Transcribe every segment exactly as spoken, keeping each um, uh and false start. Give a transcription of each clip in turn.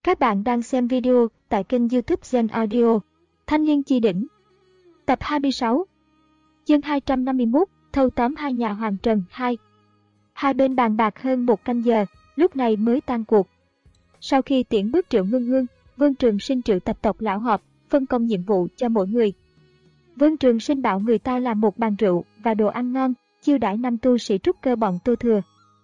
Các bạn đang xem video tại kênh YouTube Gen Audio. Thanh niên chi đỉnh. Tập hai mươi sáu. Chương hai trăm năm mươi mốt, thâu tóm hai nhà Hoàng Trần hai. Hai bên bàn bạc hơn một canh giờ, lúc này mới tan cuộc. Sau khi tiễn bước Triệu Ngưng Hương, Vương Trường Sinh triệu tập tộc lão họp, phân công nhiệm vụ cho mỗi người. Vương Trường Sinh bảo người ta làm một bàn rượu và đồ ăn ngon, chiêu đãi năm tu sĩ trúc cơ bọn Tô Thừa.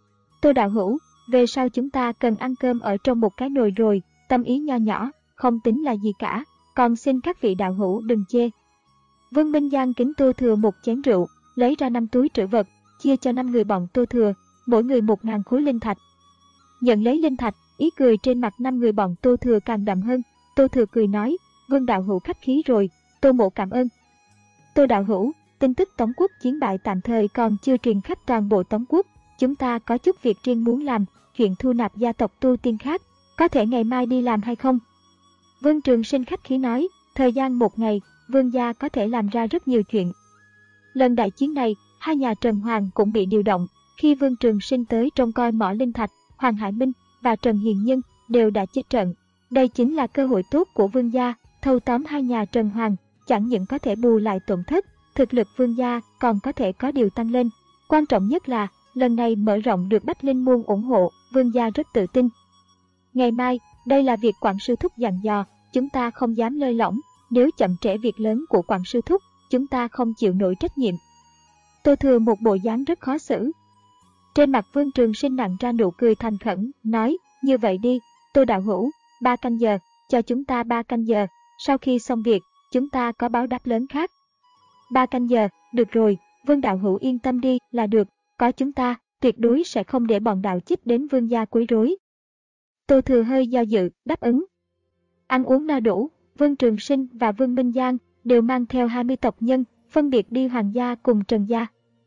Tô đạo hữu, về sau chúng ta cần ăn cơm ở trong một cái nồi rồi, tâm ý nho nhỏ, không tính là gì cả, còn xin các vị đạo hữu đừng chê. Vương Minh Giang kính Tô Thừa một chén rượu, lấy ra năm túi trữ vật, chia cho năm người bọn Tô Thừa, mỗi người một ngàn khối linh thạch. Nhận lấy linh thạch, ý cười trên mặt năm người bọn Tô Thừa càng đậm hơn. Tô Thừa cười nói, Vương đạo hữu khách khí rồi, Tô mộ cảm ơn. Tô đạo hữu, tin tức Tống quốc chiến bại tạm thời còn chưa truyền khắp toàn bộ Tống quốc, chúng ta có chút việc riêng muốn làm, chuyện thu nạp gia tộc tu tiên khác, có thể ngày mai đi làm hay không? Vương Trường Sinh khách khí nói, thời gian một ngày, Vương gia có thể làm ra rất nhiều chuyện. Lần đại chiến này, hai nhà Trần Hoàng cũng bị điều động. Khi Vương Trường Sinh tới trông coi mỏ linh thạch, Hoàng Hải Minh và Trần Hiền Nhân đều đã chết trận. Đây chính là cơ hội tốt của Vương gia, thâu tóm hai nhà Trần Hoàng, chẳng những có thể bù lại tổn thất, thực lực Vương gia còn có thể có điều tăng lên. Quan trọng nhất là, lần này mở rộng được Bách Linh Môn ủng hộ, Vương gia rất tự tin. Ngày mai, đây là việc Quản sư thúc dặn dò, chúng ta không dám lơi lỏng, nếu chậm trễ việc lớn của Quản sư thúc, chúng ta không chịu nổi trách nhiệm. Tô Thừa một bộ dáng rất khó xử. Trên mặt Vương Trường Sinh nặng ra nụ cười thành khẩn, nói, như vậy đi, Tô đạo hữu, ba canh giờ, cho chúng ta ba canh giờ, sau khi xong việc, chúng ta có báo đáp lớn khác. Ba canh giờ, được rồi, Vương đạo hữu yên tâm đi là được, có chúng ta, tuyệt đối sẽ không để bọn đạo chích đến Vương gia quấy rối. Tô Thừa hơi do dự, đáp ứng. Ăn uống no đủ, Vương Trường Sinh và Vương Minh Giang đều mang theo hai mươi tộc nhân, phân biệt đi Hoàng gia cùng Trần gia.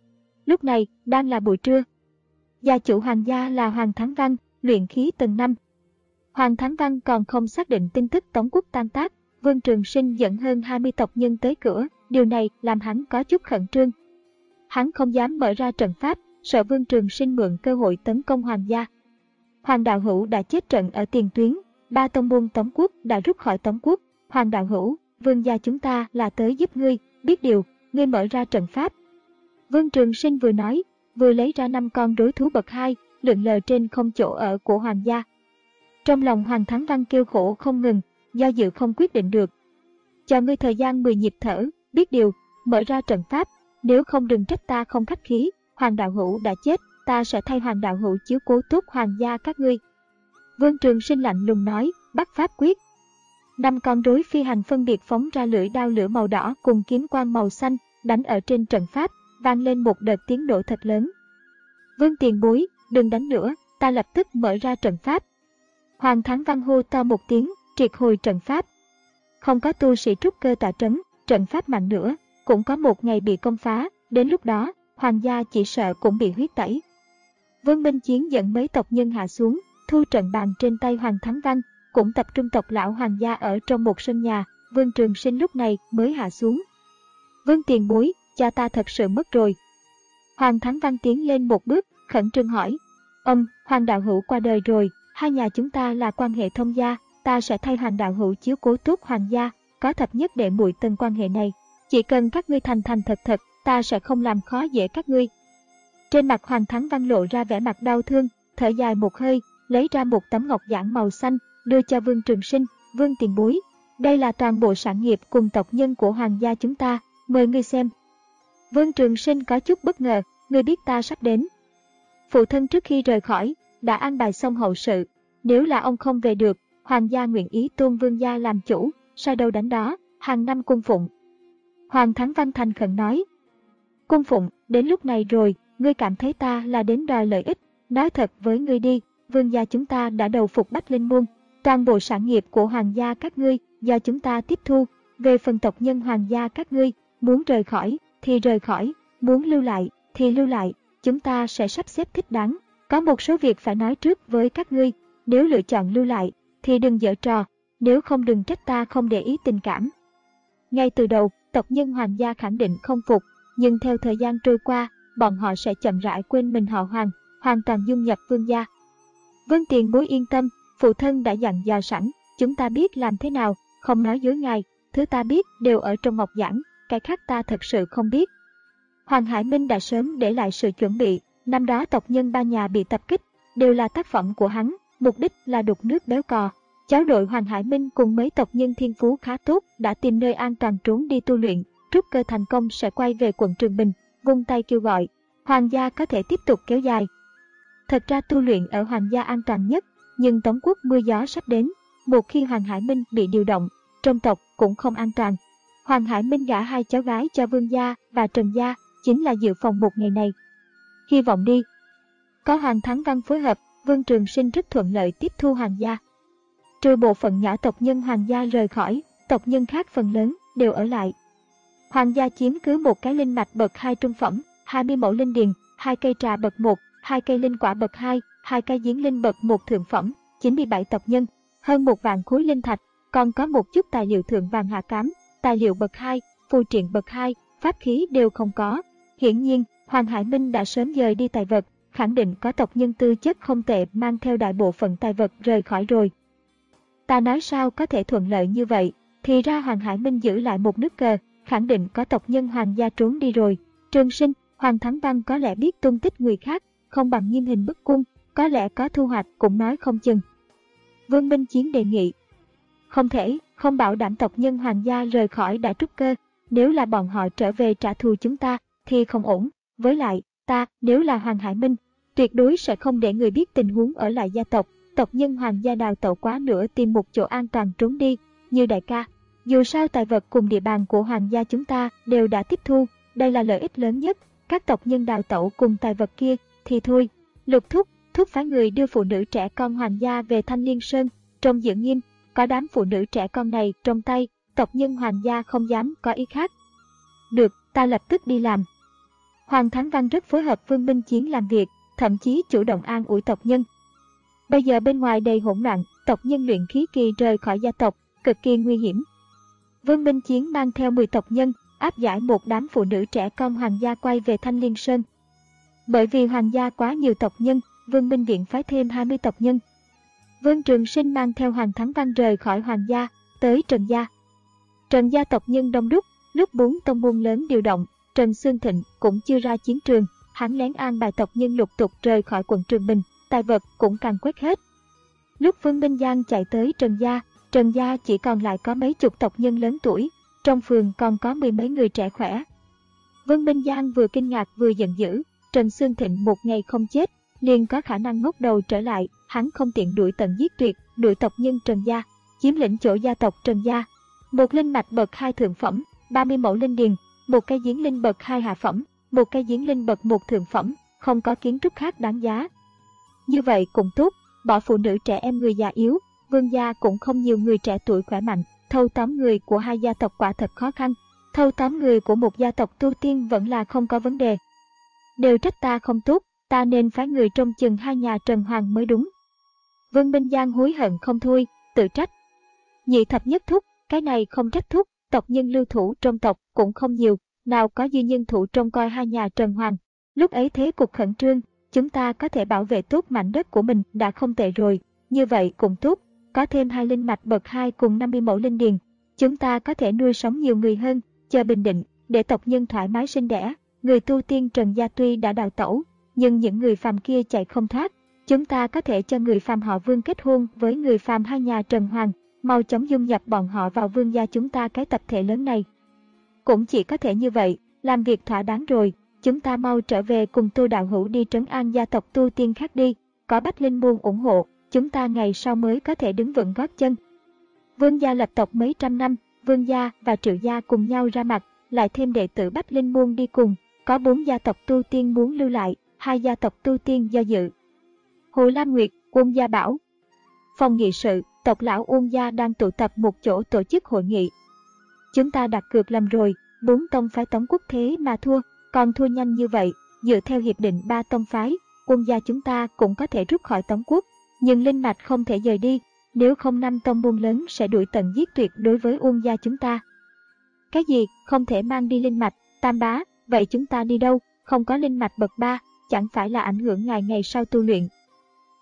Lúc này, đang là buổi trưa. Gia chủ Hoàng gia là Hoàng Thắng Văn, luyện khí tầng năm. Hoàng Thắng Văn còn không xác định tin tức Tống quốc tan tác, Vương Trường Sinh dẫn hơn hai mươi tộc nhân tới cửa, điều này làm hắn có chút khẩn trương. Hắn không dám mở ra trận pháp, sợ Vương Trường Sinh mượn cơ hội tấn công Hoàng gia. Hoàng đạo hữu đã chết trận ở tiền tuyến, ba tông môn Tống quốc đã rút khỏi Tống quốc. Hoàng đạo hữu, Vương gia chúng ta là tới giúp ngươi, biết điều, ngươi mở ra trận pháp. Vương Trường Sinh vừa nói, vừa lấy ra năm con rối thú bậc hai, lượn lờ trên không chỗ ở của Hoàng gia. Trong lòng Hoàng Thắng Văn kêu khổ không ngừng, do dự không quyết định được. Cho ngươi thời gian mười nhịp thở, biết điều, mở ra trận pháp, nếu không đừng trách ta không khách khí, Hoàng đạo hữu đã chết, ta sẽ thay Hoàng đạo hữu chiếu cố tốt Hoàng gia các ngươi. Vương Trường Sinh lạnh lùng nói, bắt pháp quyết. Năm con rối phi hành phân biệt phóng ra lưỡi đao lửa màu đỏ cùng kiếm quang màu xanh, đánh ở trên trận pháp, vang lên một đợt tiếng nổ thật lớn. Vương tiền bối, đừng đánh nữa, ta lập tức mở ra trận pháp. Hoàng Thắng Văn hô to một tiếng, triệt hồi trận pháp. Không có tu sĩ trúc cơ tọa trấn, trận pháp mạnh nữa, cũng có một ngày bị công phá, đến lúc đó, Hoàng gia chỉ sợ cũng bị huyết tẩy. Vương Minh Chiến dẫn mấy tộc nhân hạ xuống, thu trận bàn trên tay Hoàng Thắng Văn, cũng tập trung tộc lão Hoàng gia ở trong một sân nhà, Vương Trường Sinh lúc này mới hạ xuống. Vương tiền bối, cha ta thật sự mất rồi. Hoàng Thắng Văn tiến lên một bước, khẩn trương hỏi. Ông, Hoàng đạo hữu qua đời rồi, hai nhà chúng ta là quan hệ thông gia, ta sẽ thay Hoàng đạo hữu chiếu cố tốt Hoàng gia, có thập nhất đệ muội tân quan hệ này. Chỉ cần các ngươi thành thành thật thật, ta sẽ không làm khó dễ các ngươi. Trên mặt Hoàng Thắng Văn lộ ra vẻ mặt đau thương, thở dài một hơi, lấy ra một tấm ngọc giản màu xanh, đưa cho Vương Trường Sinh. Vương tiền bối, đây là toàn bộ sản nghiệp cùng tộc nhân của Hoàng gia chúng ta, mời ngươi xem. Vương Trường Sinh có chút bất ngờ, ngươi biết ta sắp đến. Phụ thân trước khi rời khỏi, đã an bài xong hậu sự, nếu là ông không về được, Hoàng gia nguyện ý tôn Vương gia làm chủ, sai đâu đánh đó, hàng năm cung phụng. Hoàng Thắng Văn thành khẩn nói. Cung phụng, đến lúc này rồi, ngươi cảm thấy ta là đến đòi lợi ích, nói thật với ngươi đi, Vương gia chúng ta đã đầu phục Bách Linh Môn, toàn bộ sản nghiệp của Hoàng gia các ngươi do chúng ta tiếp thu, về phần tộc nhân Hoàng gia các ngươi, muốn rời khỏi thì rời khỏi, muốn lưu lại thì lưu lại, chúng ta sẽ sắp xếp thích đáng. Có một số việc phải nói trước với các ngươi, nếu lựa chọn lưu lại thì đừng giở trò, nếu không đừng trách ta không để ý tình cảm. Ngay từ đầu, tộc nhân Hoàng gia khẳng định không phục, nhưng theo thời gian trôi qua, bọn họ sẽ chậm rãi quên mình họ Hoàng, hoàn toàn dung nhập Vương gia. Vương tiền bối yên tâm, phụ thân đã dặn dò sẵn, chúng ta biết làm thế nào, không nói dối ngài, thứ ta biết đều ở trong ngọc giản, cái khác ta thật sự không biết. Hoàng Hải Minh đã sớm để lại sự chuẩn bị, năm đó tộc nhân ba nhà bị tập kích, đều là tác phẩm của hắn, mục đích là đục nước béo cò. Cháu nội Hoàng Hải Minh cùng mấy tộc nhân thiên phú khá tốt đã tìm nơi an toàn trốn đi tu luyện, trúc cơ thành công sẽ quay về quận Trường Bình, vung tay kêu gọi, hoàng gia có thể tiếp tục kéo dài. Thật ra tu luyện ở hoàng gia an toàn nhất, nhưng Tống quốc mưa gió sắp đến, một khi Hoàng Hải Minh bị điều động, trong tộc cũng không an toàn. Hoàng Hải Minh gả hai cháu gái cho Vương gia và Trần gia, chính là dự phòng một ngày này. Hy vọng đi. Có Hoàng Thắng Văn phối hợp, Vương Trường Sinh rất thuận lợi tiếp thu hoàng gia. Trừ bộ phận nhỏ tộc nhân hoàng gia rời khỏi, tộc nhân khác phần lớn đều ở lại. Hoàng gia chiếm cứ một cái linh mạch bậc hai trung phẩm, hai mươi mẫu linh điền, hai cây trà bậc một, hai cây linh quả bậc hai, hai cây giếng linh bậc một thượng phẩm, chín mươi bảy tộc nhân, hơn một vạn khối linh thạch, còn có một chút tài liệu thượng vàng hạ cám, tài liệu bậc hai, phù triện bậc hai, pháp khí đều không có. Hiển nhiên, Hoàng Hải Minh đã sớm dời đi tài vật, khẳng định có tộc nhân tư chất không tệ mang theo đại bộ phận tài vật rời khỏi rồi. Ta nói sao có thể thuận lợi như vậy, thì ra Hoàng Hải Minh giữ lại một nước cờ, khẳng định có tộc nhân hoàng gia trốn đi rồi. Trường Sinh, Hoàng Thắng Văn có lẽ biết tung tích người khác, không bằng nghiêm hình bức cung, có lẽ có thu hoạch cũng nói không chừng. Vương Minh Chiến đề nghị. Không thể, không bảo đảm tộc nhân hoàng gia rời khỏi đã trúc cơ, nếu là bọn họ trở về trả thù chúng ta, thì không ổn. Với lại, ta, nếu là Hoàng Hải Minh, tuyệt đối sẽ không để người biết tình huống ở lại gia tộc, tộc nhân hoàng gia đào tẩu quá nữa tìm một chỗ an toàn trốn đi, như đại ca. Dù sao tài vật cùng địa bàn của hoàng gia chúng ta đều đã tiếp thu, đây là lợi ích lớn nhất, các tộc nhân đào tẩu cùng tài vật kia, thì thôi. Lục Thúc, Thúc phái người đưa phụ nữ trẻ con hoàng gia về Thanh Liên Sơn, trông giữ nghiêm, có đám phụ nữ trẻ con này trong tay, tộc nhân hoàng gia không dám có ý khác. Được, ta lập tức đi làm. Hoàng Thắng Văn rất phối hợp Vương Minh Chiến làm việc, thậm chí chủ động an ủi tộc nhân. Bây giờ bên ngoài đầy hỗn loạn, tộc nhân luyện khí kỳ rời khỏi gia tộc, cực kỳ nguy hiểm. Vương Minh Chiến mang theo mười tộc nhân, áp giải một đám phụ nữ trẻ con hoàng gia quay về Thanh Liên Sơn. Bởi vì hoàng gia quá nhiều tộc nhân, Vương Minh Viện phái thêm hai mươi tộc nhân. Vương Trường Sinh mang theo Hoàng Thắng Văn rời khỏi hoàng gia, tới Trần gia. Trần gia tộc nhân đông đúc, lúc bốn tông môn lớn điều động, Trần Xương Thịnh cũng chưa ra chiến trường, hắn lén an bài tộc nhân lục tục rời khỏi quận Trường Bình, tài vật cũng càng quét hết. Lúc Vương Minh Giang chạy tới Trần gia, Trần gia chỉ còn lại có mấy chục tộc nhân lớn tuổi, trong phường còn có mười mấy người trẻ khỏe. Vương Minh Giang vừa kinh ngạc vừa giận dữ, Trần Xương Thịnh một ngày không chết, liền có khả năng ngóc đầu trở lại, hắn không tiện đuổi tận giết tuyệt, đuổi tộc nhân Trần gia, chiếm lĩnh chỗ gia tộc Trần gia. Một linh mạch bậc hai thượng phẩm, ba mươi mẫu linh điền, một cây giếng linh bậc hai hạ phẩm, một cây giếng linh bậc một thượng phẩm, không có kiến trúc khác đáng giá. Như vậy cũng tốt, bỏ phụ nữ trẻ em người già yếu, Vương gia cũng không nhiều người trẻ tuổi khỏe mạnh, thâu tóm người của hai gia tộc quả thật khó khăn, thâu tóm người của một gia tộc tu tiên vẫn là không có vấn đề. Đều trách ta không tốt, ta nên phái người trông chừng hai nhà Trần Hoàng mới đúng. Vương Minh Giang hối hận không thôi, tự trách. Nhị thập nhất thúc, cái này không trách thúc, tộc nhân lưu thủ trong tộc cũng không nhiều, nào có dư nhân thủ trông coi hai nhà Trần Hoàng. Lúc ấy thế cục khẩn trương, chúng ta có thể bảo vệ tốt mảnh đất của mình đã không tệ rồi, như vậy cũng tốt, có thêm hai linh mạch bậc hai cùng năm mươi mẫu linh điền, chúng ta có thể nuôi sống nhiều người hơn, chờ bình định, để tộc nhân thoải mái sinh đẻ. Người tu tiên Trần gia tuy đã đào tẩu, nhưng những người phàm kia chạy không thoát, chúng ta có thể cho người phàm họ Vương kết hôn với người phàm hai nhà Trần Hoàng, mau chóng dung nhập bọn họ vào vương gia chúng ta cái tập thể lớn này. Cũng chỉ có thể như vậy, làm việc thỏa đáng rồi, chúng ta mau trở về cùng Tô đạo hữu đi trấn an gia tộc tu tiên khác đi, có Bách Linh môn ủng hộ, chúng ta ngày sau mới có thể đứng vững gót chân. Vương gia lập tộc mấy trăm năm, Vương gia và Triệu gia cùng nhau ra mặt, lại thêm đệ tử Bách Linh môn đi cùng, có bốn gia tộc tu tiên muốn lưu lại, hai gia tộc tu tiên do dự. Hồ Lam Nguyệt, Uông Gia Bảo. Phòng nghị sự, tộc lão Uông Gia đang tụ tập một chỗ tổ chức hội nghị. Chúng ta đặt cược lầm rồi, bốn tông phái Tống quốc thế mà thua, còn thua nhanh như vậy, dựa theo hiệp định ba tông phái, Uông Gia chúng ta cũng có thể rút khỏi Tống quốc, nhưng linh mạch không thể rời đi, nếu không năm tông môn lớn sẽ đuổi tận giết tuyệt đối với Uông Gia chúng ta. Cái gì, không thể mang đi linh mạch, Tam bá, vậy chúng ta đi đâu, không có linh mạch bậc ba, chẳng phải là ảnh hưởng ngài ngày sau tu luyện.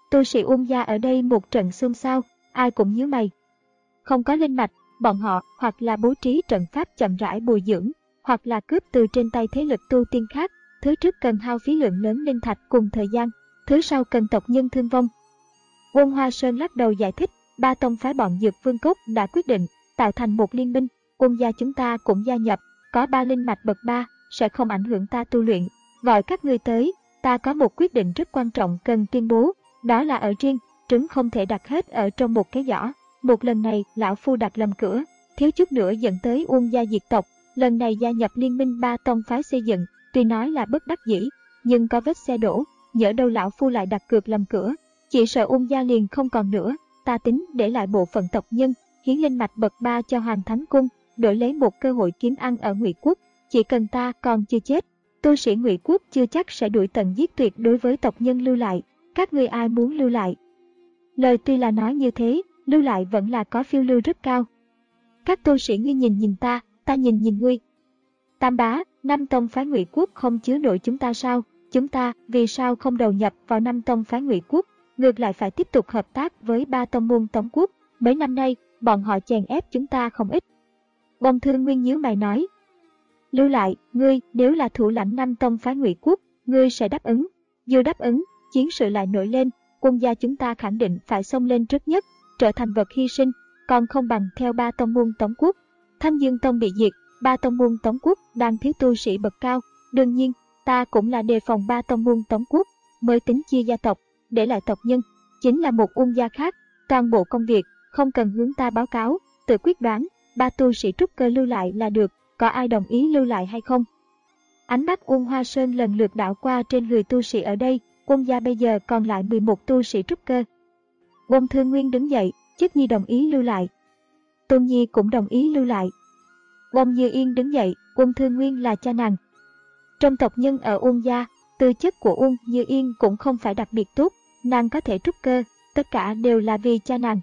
Tu sĩ Uông gia ở đây một trận xôn xao, ai cũng nhíu mày. Không có linh mạch, bọn họ hoặc là bố trí trận pháp chậm rãi bồi dưỡng, hoặc là cướp từ trên tay thế lực tu tiên khác. Thứ trước cần hao phí lượng lớn linh thạch cùng thời gian, thứ sau cần tộc nhân thương vong. Uông Hoa Sơn lắc đầu giải thích, ba tông phái bọn Dược Vương Cốc đã quyết định tạo thành một liên minh, Uông gia chúng ta cũng gia nhập, có ba linh mạch bậc ba, sẽ không ảnh hưởng ta tu luyện. Gọi các ngươi tới, ta có một quyết định rất quan trọng cần tuyên bố, đó là ở riêng, trứng không thể đặt hết ở trong một cái giỏ. Một lần này, lão phu đặt lầm cửa, thiếu chút nữa dẫn tới Uông gia diệt tộc. Lần này gia nhập liên minh ba tông phái xây dựng, tuy nói là bất đắc dĩ, nhưng có vết xe đổ, nhỡ đâu lão phu lại đặt cược lầm cửa, chỉ sợ Uông gia liền không còn nữa. Ta tính để lại bộ phận tộc nhân, hiến linh mạch bậc ba cho Hoàng Thánh Cung, đổi lấy một cơ hội kiếm ăn ở Ngụy Quốc. Chỉ cần ta còn chưa chết, tu sĩ Ngụy Quốc chưa chắc sẽ đuổi tận giết tuyệt đối với tộc nhân lưu lại. Các ngươi ai muốn lưu lại? Lời tuy là nói như thế, lưu lại vẫn là có phiêu lưu rất cao. Các tu sĩ ngươi nhìn nhìn ta, ta nhìn nhìn ngươi. Tam bá, năm tông phái Ngụy Quốc không chứa nổi chúng ta sao? Chúng ta vì sao không đầu nhập vào năm tông phái Ngụy Quốc, ngược lại phải tiếp tục hợp tác với ba tông môn Tống Quốc? Mấy năm nay, bọn họ chèn ép chúng ta không ít. Bông Thương Nguyên nhíu mày nói, lưu lại, ngươi nếu là thủ lãnh năm tông phái Ngụy Quốc, ngươi sẽ đáp ứng. Dù đáp ứng, chiến sự lại nổi lên, quân gia chúng ta khẳng định phải xông lên trước nhất, trở thành vật hy sinh, còn không bằng theo ba tông môn Tống Quốc. Thanh Dương Tông bị diệt, ba tông môn Tống Quốc đang thiếu tu sĩ bậc cao, đương nhiên, ta cũng là đề phòng ba tông môn Tống Quốc, mới tính chia gia tộc, để lại tộc nhân, chính là một Uông gia khác, toàn bộ công việc, không cần hướng ta báo cáo, tự quyết đoán, ba tu sĩ trúc cơ lưu lại là được, có ai đồng ý lưu lại hay không? Ánh mắt Uông Hoa Sơn lần lượt đảo qua trên người tu sĩ ở đây, Uông gia bây giờ còn lại mười một tu sĩ trúc cơ. Bông Thương Nguyên đứng dậy, Chức Nhi đồng ý lưu lại. Tôn Nhi cũng đồng ý lưu lại. Bông Như Yên đứng dậy, Uông Thương Nguyên là cha nàng. Trong tộc nhân ở Uông gia, tư chất của Uông Như Yên cũng không phải đặc biệt tốt, nàng có thể trúc cơ, tất cả đều là vì cha nàng.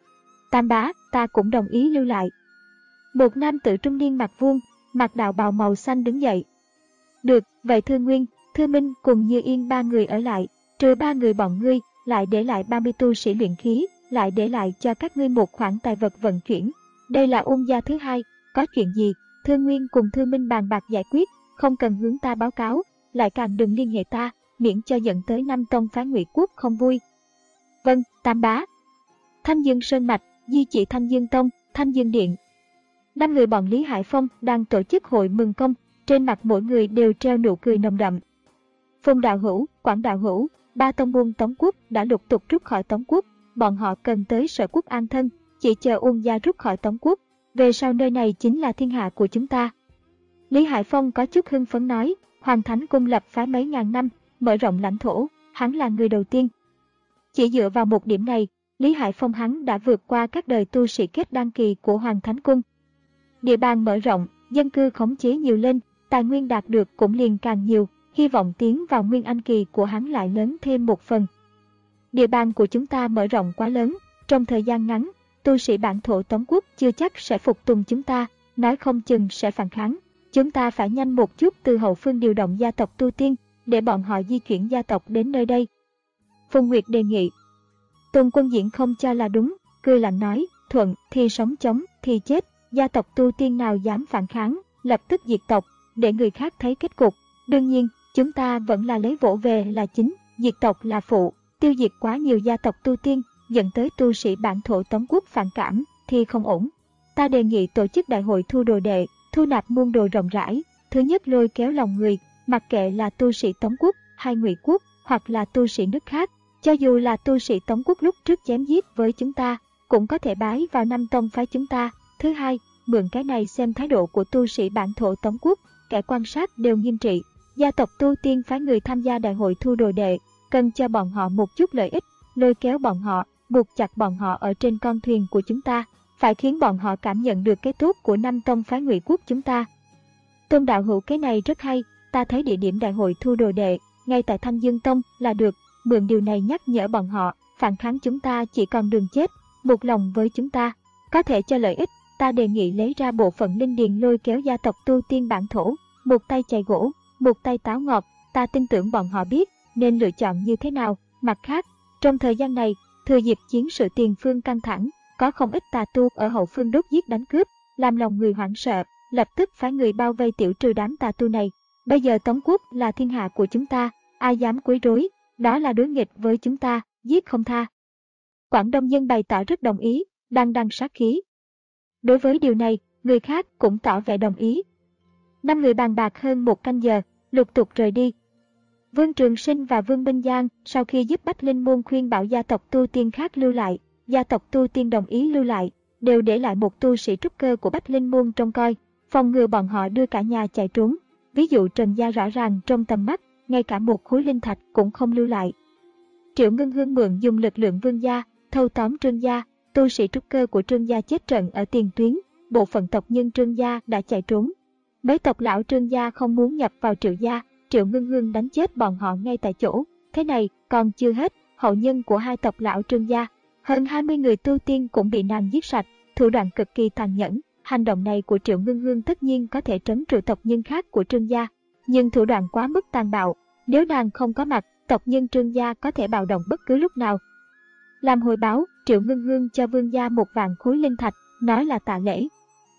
Tam bá, ta cũng đồng ý lưu lại. Một nam tử trung niên mặc vuông, mặc đạo bào màu xanh đứng dậy. Được, vậy Thương Nguyên, Thư Minh cùng Như Yên ba người ở lại, trừ ba người bọn ngươi, lại để lại ba mươi tu sĩ luyện khí, lại để lại cho các ngươi một khoản tài vật vận chuyển. Đây là Uông gia thứ hai, có chuyện gì, Thương Nguyên cùng Thư Minh bàn bạc giải quyết, không cần hướng ta báo cáo, lại càng đừng liên hệ ta, miễn cho dẫn tới năm tông phái Ngụy Quốc không vui. Vâng, Tam bá. Thanh Dương Sơn Mạch, Di Chỉ Thanh Dương Tông, Thanh Dương Điện. Năm người bọn Lý Hải Phong đang tổ chức hội mừng công, trên mặt mỗi người đều treo nụ cười nồng đậm. Phùng đạo hữu, Quảng đạo hữu, ba tông môn Tống Quốc đã lục tục rút khỏi Tống Quốc, bọn họ cần tới Sở Quốc an thân, chỉ chờ Uông gia rút khỏi Tống Quốc, về sau nơi này chính là thiên hạ của chúng ta. Lý Hải Phong có chút hưng phấn nói, Hoàng Thánh Cung lập phái mấy ngàn năm, mở rộng lãnh thổ, hắn là người đầu tiên. Chỉ dựa vào một điểm này, Lý Hải Phong hắn đã vượt qua các đời tu sĩ kết đăng kỳ của Hoàng Thánh Cung. Địa bàn mở rộng, dân cư khống chế nhiều lên, tài nguyên đạt được cũng liền càng nhiều, hy vọng tiến vào nguyên anh kỳ của hắn lại lớn thêm một phần. Địa bàn của chúng ta mở rộng quá lớn, trong thời gian ngắn, tu sĩ bản thổ Tống Quốc chưa chắc sẽ phục tùng chúng ta, nói không chừng sẽ phản kháng. Chúng ta phải nhanh một chút từ hậu phương điều động gia tộc tu tiên, để bọn họ di chuyển gia tộc đến nơi đây. Phùng Nguyệt đề nghị. Tôn Quân Diễn không cho là đúng, cười lạnh nói, thuận thì sống chống thì chết, gia tộc tu tiên nào dám phản kháng, lập tức diệt tộc, để người khác thấy kết cục. Đương nhiên, chúng ta vẫn là lấy vỗ về là chính, diệt tộc là phụ, tiêu diệt quá nhiều gia tộc tu tiên, dẫn tới tu sĩ bản thổ Tống Quốc phản cảm, thì không ổn. Ta đề nghị tổ chức đại hội thu đồ đệ, thu nạp môn đồ rộng rãi, thứ nhất lôi kéo lòng người, mặc kệ là tu sĩ Tống Quốc hay Ngụy Quốc, hoặc là tu sĩ nước khác, cho dù là tu sĩ Tống Quốc lúc trước chém giết với chúng ta, cũng có thể bái vào năm tông phái chúng ta. Thứ hai, mượn cái này xem thái độ của tu sĩ bản thổ Tống Quốc, kẻ quan sát đều nghiêm trị. Gia tộc tu tiên phái người tham gia đại hội thu đồ đệ, cần cho bọn họ một chút lợi ích, lôi kéo bọn họ, buộc chặt bọn họ ở trên con thuyền của chúng ta, phải khiến bọn họ cảm nhận được cái tốt của năm tông phái Ngụy Quốc chúng ta. Tôn đạo hữu cái này rất hay, ta thấy địa điểm đại hội thu đồ đệ, ngay tại Thanh Dương Tông là được, mượn điều này nhắc nhở bọn họ, phản kháng chúng ta chỉ còn đường chết, một lòng với chúng ta, có thể cho lợi ích. Ta đề nghị lấy ra bộ phận linh điền lôi kéo gia tộc tu tiên bản thổ, một tay chày gỗ, một tay táo ngọt, ta tin tưởng bọn họ biết nên lựa chọn như thế nào. Mặt khác, Trong thời gian này, thừa dịp chiến sự tiền phương căng thẳng, có không ít tà tu ở hậu phương đốt giết đánh cướp, làm lòng người hoảng sợ, lập tức phái người bao vây tiểu trừ đám tà tu này. Bây giờ Tống quốc là thiên hạ của chúng ta, ai dám quấy rối, đó là đối nghịch với chúng ta, giết không tha. Quảng Đông dân bày tỏ rất đồng ý, đằng đằng sát khí. Đối với điều này, người khác cũng tỏ vẻ đồng ý. Năm người bàn bạc hơn một canh giờ, lục tục rời đi. Vương Trường Sinh và Vương Minh Giang sau khi giúp Bách Linh Môn khuyên bảo gia tộc tu tiên khác lưu lại, gia tộc tu tiên đồng ý lưu lại, đều để lại một tu sĩ trúc cơ của Bách Linh Môn trông coi, phòng ngừa bọn họ đưa cả nhà chạy trốn. Ví dụ Trần gia rõ ràng trong tầm mắt, ngay cả một khối linh thạch cũng không lưu lại. Triệu Ngân Hương mượn dùng lực lượng Vương gia, thâu tóm Trương gia, tu sĩ trúc cơ của Trương gia chết trận ở tiền tuyến, bộ phận tộc nhân Trương gia đã chạy trốn. Mấy tộc lão Trương gia không muốn nhập vào Triệu gia, Triệu Ngân Hương đánh chết bọn họ ngay tại chỗ. Thế này còn chưa hết, hậu nhân của hai tộc lão Trương gia, hơn hai mươi người tu tiên cũng bị nàng giết sạch, thủ đoạn cực kỳ tàn nhẫn. Hành động này của Triệu Ngân Hương tất nhiên có thể trấn trụ tộc nhân khác của Trương gia, nhưng thủ đoạn quá mức tàn bạo, nếu nàng không có mặt, tộc nhân Trương gia có thể bạo động bất cứ lúc nào. Làm hồi báo, Triệu Ngân Hương cho Vương gia một vạn khối linh thạch, nói là tạ lễ.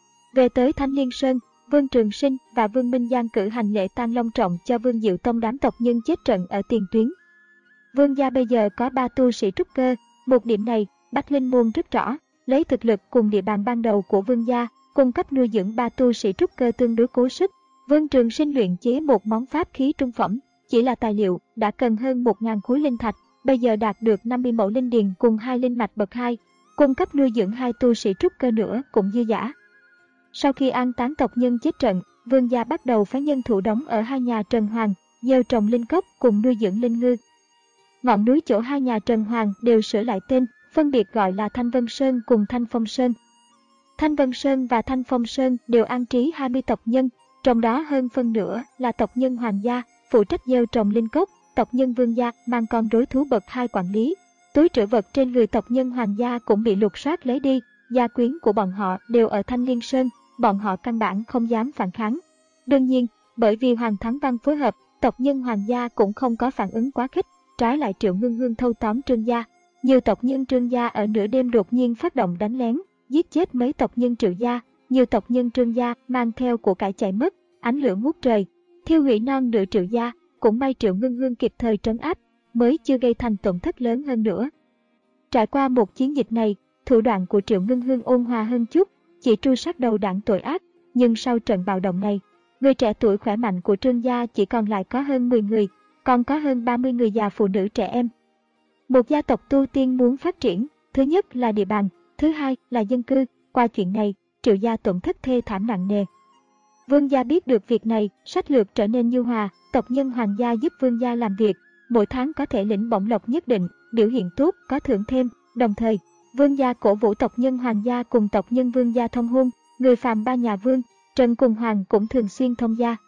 Về tới Thanh Liên Sơn, Vương Trường Sinh và Vương Minh Giang cử hành lễ tang long trọng cho Vương Diệu Tông đám tộc nhân chết trận ở tiền tuyến. Vương gia bây giờ có ba tu sĩ trúc cơ, một điểm này, Bách Linh Môn rất rõ, lấy thực lực cùng địa bàn ban đầu của Vương gia, cung cấp nuôi dưỡng ba tu sĩ trúc cơ tương đối cố sức. Vương Trường Sinh luyện chế một món pháp khí trung phẩm, chỉ là tài liệu đã cần hơn một nghìn khối linh thạch, bây giờ đạt được năm mươi mẫu linh điền cùng hai linh mạch bậc hai, cung cấp nuôi dưỡng hai tu sĩ trúc cơ nữa cũng dư dả. Sau khi an táng tộc nhân chết trận, Vương gia bắt đầu phái nhân thủ đóng ở hai nhà Trần Hoàng, gieo trồng linh cốc cùng nuôi dưỡng linh ngư. Ngọn núi chỗ hai nhà Trần Hoàng đều sửa lại tên, phân biệt gọi là Thanh Vân Sơn cùng Thanh Phong Sơn. Thanh Vân Sơn và Thanh Phong Sơn đều an trí hai mươi tộc nhân, trong đó hơn phân nửa là tộc nhân Hoàng gia, phụ trách gieo trồng linh cốc, tộc nhân Vương gia mang con rối thú bậc hai quản lý. Túi trữ vật trên người tộc nhân Hoàng gia cũng bị lục soát lấy đi, gia quyến của bọn họ đều ở Thanh Liên Sơn, bọn họ căn bản không dám phản kháng. Đương nhiên, bởi vì Hoàng Thắng Văn phối hợp, tộc nhân Hoàng gia cũng không có phản ứng quá khích, trái lại Triệu Ngân Hương thâu tóm Trương gia. Nhiều tộc nhân Trương gia ở nửa đêm đột nhiên phát động đánh lén, giết chết mấy tộc nhân Triệu gia, nhiều tộc nhân Trương gia mang theo của cải chạy mất, ánh lửa ngút trời, thiêu hủy non nửa Triệu gia, cũng may Triệu Ngân Hương kịp thời trấn áp, mới chưa gây thành tổn thất lớn hơn nữa. Trải qua một chiến dịch này, thủ đoạn của Triệu Ngân Hương ôn hòa hơn chút, chỉ tru sát đầu đảng tội ác, nhưng sau trận bạo động này, người trẻ tuổi khỏe mạnh của Trương gia chỉ còn lại có hơn mười người, còn có hơn ba mươi người già phụ nữ trẻ em. Một gia tộc tu tiên muốn phát triển, thứ nhất là địa bàn, thứ hai là dân cư, qua chuyện này, Triệu gia tổn thất thê thảm nặng nề. Vương gia biết được việc này, sách lược trở nên nhu hòa, tộc nhân Hoàng gia giúp Vương gia làm việc, mỗi tháng có thể lĩnh bổng lộc nhất định, biểu hiện tốt có thưởng thêm, đồng thời, Vương gia cổ vũ tộc nhân Hoàng gia cùng tộc nhân Vương gia thông hôn, người phàm ba nhà Vương, Trần cùng Hoàng cũng thường xuyên thông gia.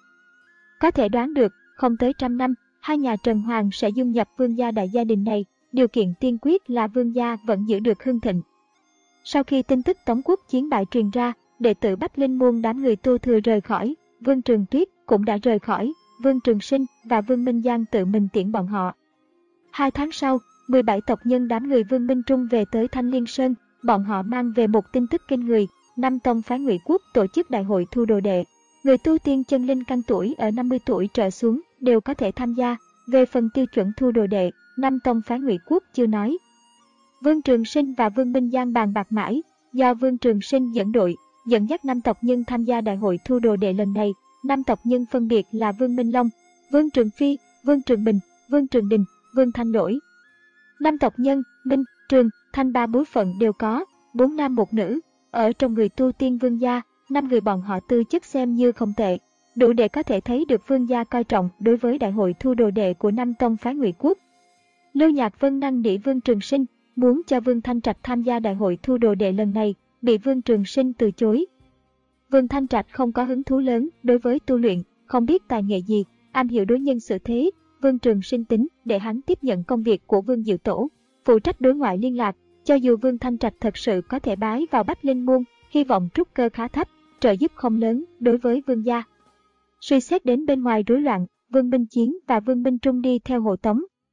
Có thể đoán được, không tới trăm năm, hai nhà Trần Hoàng sẽ dung nhập Vương gia đại gia đình này, điều kiện tiên quyết là Vương gia vẫn giữ được hưng thịnh. Sau khi tin tức Tống quốc chiến bại truyền ra, đệ tử Bách Linh Môn đám người Tô Thừa rời khỏi, Vương Trường Tuyết cũng đã rời khỏi, Vương Trường Sinh và Vương Minh Giang tự mình tiễn bọn họ. Hai tháng sau, mười bảy tộc nhân đám người Vương Minh Trung về tới Thanh Liên Sơn, bọn họ mang về một tin tức kinh người, năm tông phái Ngụy Quốc tổ chức đại hội thu đồ đệ. Người tu tiên chân linh căn tuổi ở năm mươi tuổi trở xuống đều có thể tham gia, về phần tiêu chuẩn thu đồ đệ, năm tông phái Ngụy Quốc chưa nói. Vương Trường Sinh và Vương Minh Giang bàn bạc mãi, do Vương Trường Sinh dẫn đội, dẫn dắt năm tộc nhân tham gia đại hội thu đồ đệ lần này. Năm tộc nhân phân biệt là Vương Minh Long, Vương Trường Phi, Vương Trường Bình, Vương Trường Đình, Vương Thanh Lỗi. Năm tộc nhân, Minh, Trường, Thanh ba bối phận đều có, bốn nam một nữ. Ở trong người tu tiên Vương gia, năm người bọn họ tư chất xem như không tệ, đủ để có thể thấy được Vương gia coi trọng đối với đại hội thu đồ đệ của năm tông phái Ngụy Quốc. Lưu Nhạc Vân năn nỉ Vương Trường Sinh, muốn cho Vương Thanh Trạch tham gia đại hội thu đồ đệ lần này, bị Vương Trường Sinh từ chối. Vương Thanh Trạch không có hứng thú lớn đối với tu luyện, không biết tài nghệ gì, am hiểu đối nhân xử thế. Vương Trường Sinh tính để hắn tiếp nhận công việc của Vương Diệu Tổ, phụ trách đối ngoại liên lạc. Cho dù Vương Thanh Trạch thật sự có thể bái vào Bách Linh Môn, hy vọng trúc cơ khá thấp, trợ giúp không lớn đối với Vương gia. Suy xét đến bên ngoài rối loạn, Vương Minh Chiến và Vương Minh Trung đi theo hộ tống.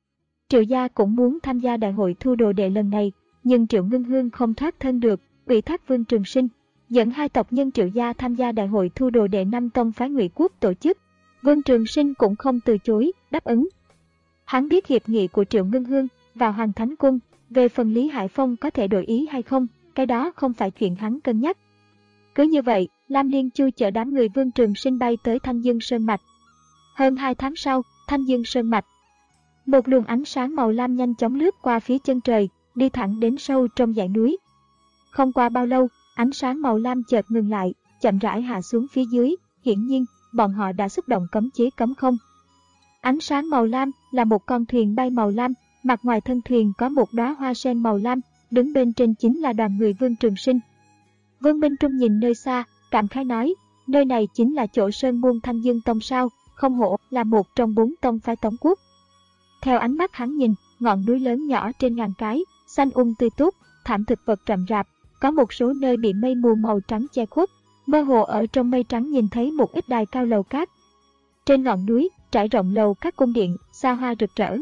Triệu gia cũng muốn tham gia đại hội thu đồ đệ lần này, nhưng Triệu Ngưng Hương không thoát thân được, ủy thác Vương Trường Sinh dẫn hai tộc nhân Triệu gia tham gia đại hội thu đồ đệ năm tông phái Ngụy Quốc tổ chức. Vương Trường Sinh cũng không từ chối, đáp ứng. Hắn biết hiệp nghị của Triệu Ngưng Hương và Hoàng Thánh Cung, về phần Lý Hải Phong có thể đổi ý hay không, cái đó không phải chuyện hắn cân nhắc. Cứ như vậy, Lam Liên Chu chở đám người Vương Trường Sinh bay tới Thanh Dương Sơn Mạch. Hơn hai tháng sau, Thanh Dương Sơn Mạch. Một luồng ánh sáng màu lam nhanh chóng lướt qua phía chân trời, đi thẳng đến sâu trong dãy núi. Không qua bao lâu, ánh sáng màu lam chợt ngừng lại, chậm rãi hạ xuống phía dưới, hiển nhiên, bọn họ đã xúc động cấm chế cấm không. Ánh sáng màu lam là một con thuyền bay màu lam, mặt ngoài thân thuyền có một đóa hoa sen màu lam, đứng bên trên chính là đoàn người Vương Trường Sinh. Vương Minh Trung nhìn nơi xa, cảm khái nói, nơi này chính là chỗ Sơn Môn Thanh Dương Tông sao, không hổ là một trong bốn tông phái Tống Quốc. Theo ánh mắt hắn nhìn, ngọn núi lớn nhỏ trên ngàn cái, xanh um tươi tốt, thảm thực vật rậm rạp, có một số nơi bị mây mù màu trắng che khuất, mơ hồ ở trong mây trắng nhìn thấy một ít đài cao lầu cát. Trên ngọn núi, trải rộng lầu các cung điện, xa hoa rực rỡ.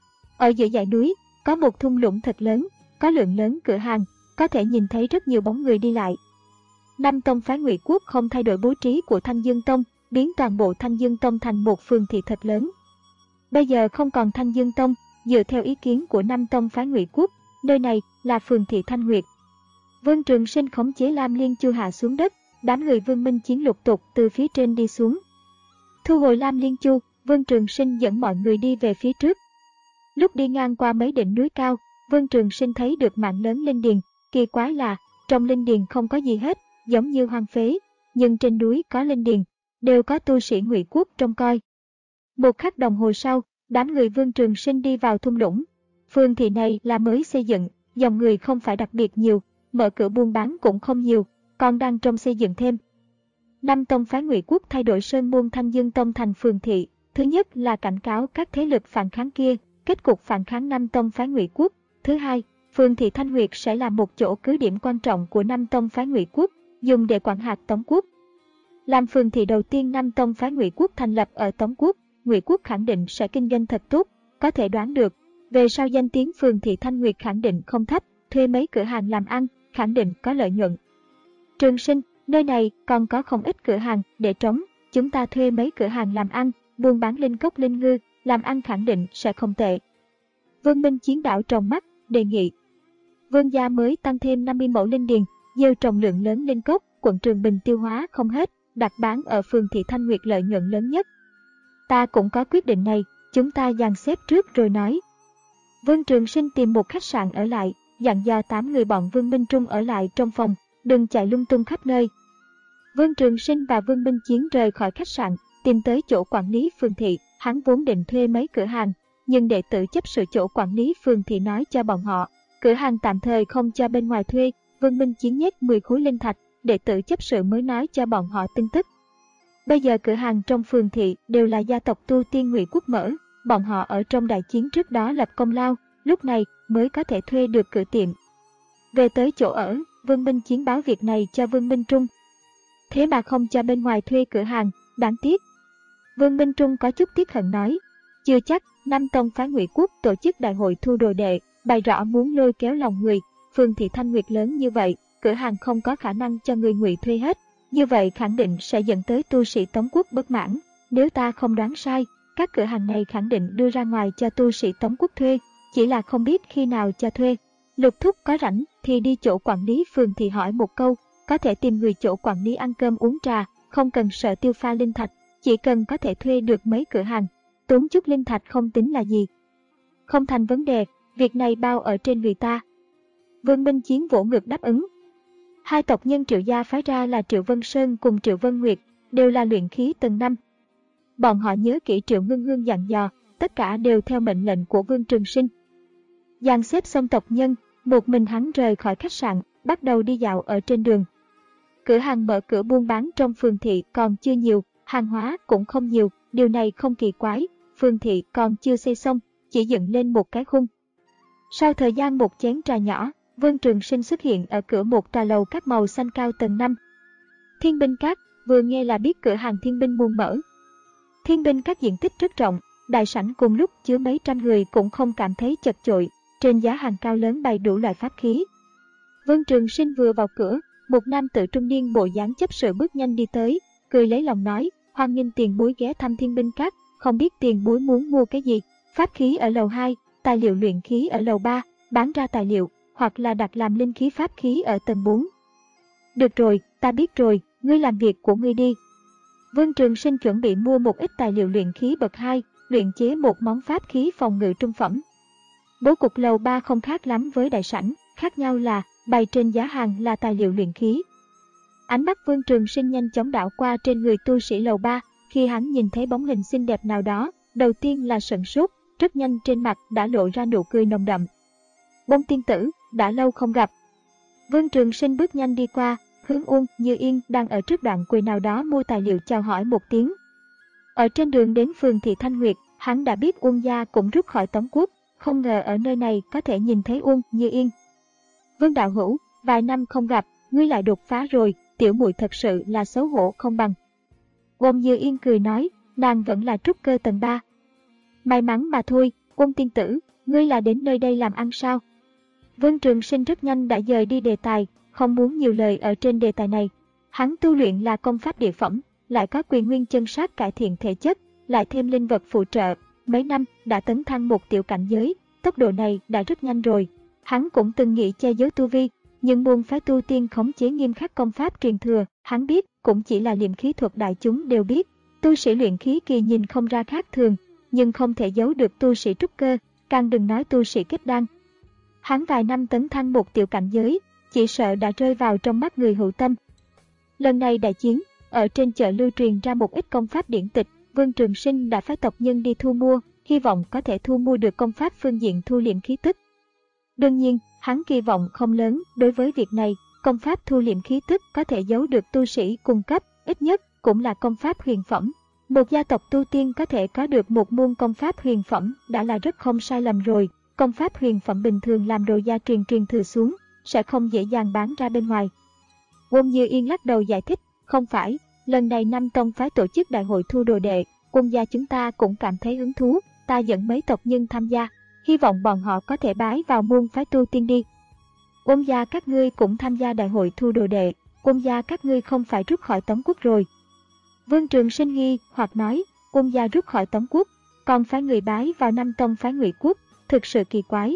Ở giữa dãy núi, có một thung lũng thật lớn, có lượng lớn cửa hàng, có thể nhìn thấy rất nhiều bóng người đi lại. Năm tông phái Ngụy Quốc không thay đổi bố trí của Thanh Dương Tông, biến toàn bộ Thanh Dương Tông thành một phường thị thật lớn. Bây giờ không còn Thanh Dương Tông, dựa theo ý kiến của năm tông phái Ngụy Quốc, nơi này là phường thị Thanh Nguyệt. Vương Trường Sinh khống chế Lam Liên Chu hạ xuống đất, đám người Vương Minh Chiến lục tục từ phía trên đi xuống. Thu hồi Lam Liên Chu, Vương Trường Sinh dẫn mọi người đi về phía trước. Lúc đi ngang qua mấy đỉnh núi cao, Vương Trường Sinh thấy được mảng lớn linh điền, kỳ quái là trong linh điền không có gì hết, giống như hoang phế, nhưng trên núi có linh điền, đều có tu sĩ Ngụy Quốc trông coi. Một khắc đồng hồ sau, đám người Vương Trường Sinh đi vào thung lũng. Phường thị này là mới xây dựng, dòng người không phải đặc biệt nhiều, mở cửa buôn bán cũng không nhiều, còn đang trong xây dựng thêm. Năm tông phái Ngụy Quốc thay đổi Sơn Môn Thanh Dương Tông thành phường thị, thứ nhất là cảnh cáo các thế lực phản kháng kia, kết cục phản kháng năm tông phái Ngụy Quốc. Thứ hai, phường thị Thanh Nguyệt sẽ là một chỗ cứ điểm quan trọng của năm tông phái Ngụy Quốc, dùng để quản hạt Tống Quốc. Làm phường thị đầu tiên năm tông phái Ngụy Quốc thành lập ở Tống Quốc, Ngụy Quốc khẳng định sẽ kinh doanh thật tốt, có thể đoán được. Về sau danh tiếng phường thị Thanh Nguyệt khẳng định không thấp, thuê mấy cửa hàng làm ăn, khẳng định có lợi nhuận. Trường Sinh, nơi này còn có không ít cửa hàng để trống, chúng ta thuê mấy cửa hàng làm ăn, buôn bán linh cốc linh ngư, làm ăn khẳng định sẽ không tệ. Vương Minh Chiến đảo trong mắt, đề nghị. Vương gia mới tăng thêm năm mươi mẫu linh điền, gieo trồng lượng lớn linh cốc, quận Trường Bình tiêu hóa không hết, đặt bán ở phường thị Thanh Nguyệt lợi nhuận lớn nhất. Ta cũng có quyết định này, chúng ta dàn xếp trước rồi nói. Vương Trường Sinh tìm một khách sạn ở lại, dặn dò tám người bọn Vương Minh Trung ở lại trong phòng, đừng chạy lung tung khắp nơi. Vương Trường Sinh và Vương Minh Chiến rời khỏi khách sạn, tìm tới chỗ quản lý phường thị, hắn vốn định thuê mấy cửa hàng, nhưng đệ tử chấp sự chỗ quản lý phường thị nói cho bọn họ, cửa hàng tạm thời không cho bên ngoài thuê. Vương Minh Chiến nhét mười khối linh thạch, đệ tử chấp sự mới nói cho bọn họ tin tức. Bây giờ cửa hàng trong phường thị đều là gia tộc tu tiên Ngụy Quốc mở, bọn họ ở trong đại chiến trước đó lập công lao, lúc này mới có thể thuê được cửa tiệm. Về tới chỗ ở, Vương Minh Chiến báo việc này cho Vương Minh Trung. Thế mà không cho bên ngoài thuê cửa hàng, đáng tiếc. Vương Minh Trung có chút tiếc hận nói, chưa chắc, năm tông phái Ngụy Quốc tổ chức đại hội thu đồ đệ, bày rõ muốn lôi kéo lòng người, phường thị Thanh Nguyệt lớn như vậy, cửa hàng không có khả năng cho người Ngụy thuê hết, như vậy khẳng định sẽ dẫn tới tu sĩ Tống Quốc bất mãn. Nếu ta không đoán sai, các cửa hàng này khẳng định đưa ra ngoài cho tu sĩ Tống Quốc thuê, chỉ là không biết khi nào cho thuê. Lục Thúc có rảnh thì đi chỗ quản lý phường thì hỏi một câu, có thể tìm người chỗ quản lý ăn cơm uống trà, không cần sợ tiêu pha linh thạch, chỉ cần có thể thuê được mấy cửa hàng, tốn chút linh thạch không tính là gì. Không thành vấn đề, việc này bao ở trên người ta. Vương Minh Chiến vỗ ngực đáp ứng. Hai tộc nhân Triệu gia phái ra là Triệu Vân Sơn cùng Triệu Vân Nguyệt, đều là luyện khí tầng năm. Bọn họ nhớ kỹ Triệu Ngưng Hương dặn dò, tất cả đều theo mệnh lệnh của Vương Trường Sinh. Dàn xếp xong tộc nhân, một mình hắn rời khỏi khách sạn, bắt đầu đi dạo ở trên đường. Cửa hàng mở cửa buôn bán trong phường thị còn chưa nhiều, hàng hóa cũng không nhiều, điều này không kỳ quái, phường thị còn chưa xây xong, chỉ dựng lên một cái khung. Sau thời gian một chén trà nhỏ, Vương Trường Sinh xuất hiện ở cửa một tòa lầu các màu xanh cao tầng năm. Thiên Binh Các, vừa nghe là biết cửa hàng Thiên Binh buôn mở. Thiên Binh Các diện tích rất rộng, đại sảnh cùng lúc chứa mấy trăm người cũng không cảm thấy chật chội, trên giá hàng cao lớn bày đủ loại pháp khí. Vương Trường Sinh vừa vào cửa, một nam tử trung niên bộ dáng chấp sự bước nhanh đi tới, cười lấy lòng nói, hoan nghênh tiền bối ghé thăm Thiên Binh Các, không biết tiền bối muốn mua cái gì, pháp khí ở lầu hai, tài liệu luyện khí ở lầu ba, bán ra tài liệu, hoặc là đặt làm linh khí pháp khí ở tầng bốn. Được rồi, ta biết rồi, ngươi làm việc của ngươi đi. Vương Trường Sinh chuẩn bị mua một ít tài liệu luyện khí bậc hai, luyện chế một món pháp khí phòng ngự trung phẩm. Bố cục lầu ba không khác lắm với đại sảnh, khác nhau là bày trên giá hàng là tài liệu luyện khí. Ánh mắt Vương Trường Sinh nhanh chóng đảo qua trên người tu sĩ lầu ba, khi hắn nhìn thấy bóng hình xinh đẹp nào đó, đầu tiên là sửng sốt, rất nhanh trên mặt đã lộ ra nụ cười nồng đậm. Bông tiên tử, đã lâu không gặp. Vương Trường Sinh bước nhanh đi qua, hướng Uông Như Yên đang ở trước đoạn quầy nào đó mua tài liệu chào hỏi một tiếng. Ở trên đường đến phường Thị Thanh Nguyệt, hắn đã biết Uông gia cũng rút khỏi Tống Quốc, không ngờ ở nơi này có thể nhìn thấy Uông Như Yên. Vương đạo hữu, vài năm không gặp, ngươi lại đột phá rồi, tiểu muội thật sự là xấu hổ không bằng. Uông Như Yên cười nói, nàng vẫn là trúc cơ tầng ba. May mắn mà thôi, Uông tiên tử, ngươi là đến nơi đây làm ăn sao? Vương Trường Sinh rất nhanh đã dời đi đề tài, không muốn nhiều lời ở trên đề tài này. Hắn tu luyện là công pháp địa phẩm, lại có quyền nguyên chân sát cải thiện thể chất, lại thêm linh vật phụ trợ, mấy năm đã tấn thăng một tiểu cảnh giới, tốc độ này đã rất nhanh rồi. Hắn cũng từng nghĩ che giấu tu vi, nhưng môn phái tu tiên khống chế nghiêm khắc công pháp truyền thừa, hắn biết cũng chỉ là liệm khí thuật đại chúng đều biết. Tu sĩ luyện khí kỳ nhìn không ra khác thường, nhưng không thể giấu được tu sĩ trúc cơ, càng đừng nói tu sĩ kết đan. Hắn vài năm tấn thăng một tiểu cảnh giới, chỉ sợ đã rơi vào trong mắt người hữu tâm. Lần này đại chiến, ở trên chợ lưu truyền ra một ít công pháp điển tịch, Vương Trường Sinh đã phái tộc nhân đi thu mua, hy vọng có thể thu mua được công pháp phương diện thu liệm khí tức. Đương nhiên, hắn kỳ vọng không lớn đối với việc này, công pháp thu liệm khí tức có thể giấu được tu sĩ cung cấp, ít nhất cũng là công pháp huyền phẩm. Một gia tộc tu tiên có thể có được một môn công pháp huyền phẩm đã là rất không sai lầm rồi. Công pháp huyền phẩm bình thường làm đồ gia truyền truyền thừa xuống, sẽ không dễ dàng bán ra bên ngoài. Uông Như Yên lắc đầu giải thích, không phải, lần này năm tông phái tổ chức đại hội thu đồ đệ, Uông gia chúng ta cũng cảm thấy hứng thú, ta dẫn mấy tộc nhân tham gia, hy vọng bọn họ có thể bái vào môn phái tu tiên đi. Uông gia các ngươi cũng tham gia đại hội thu đồ đệ, Uông gia các ngươi không phải rút khỏi Tống Quốc rồi. Vương Trường Sinh nghi hoặc nói, Uông gia rút khỏi Tống Quốc, còn phái người bái vào năm tông phái Ngụy Quốc, thực sự kỳ quái.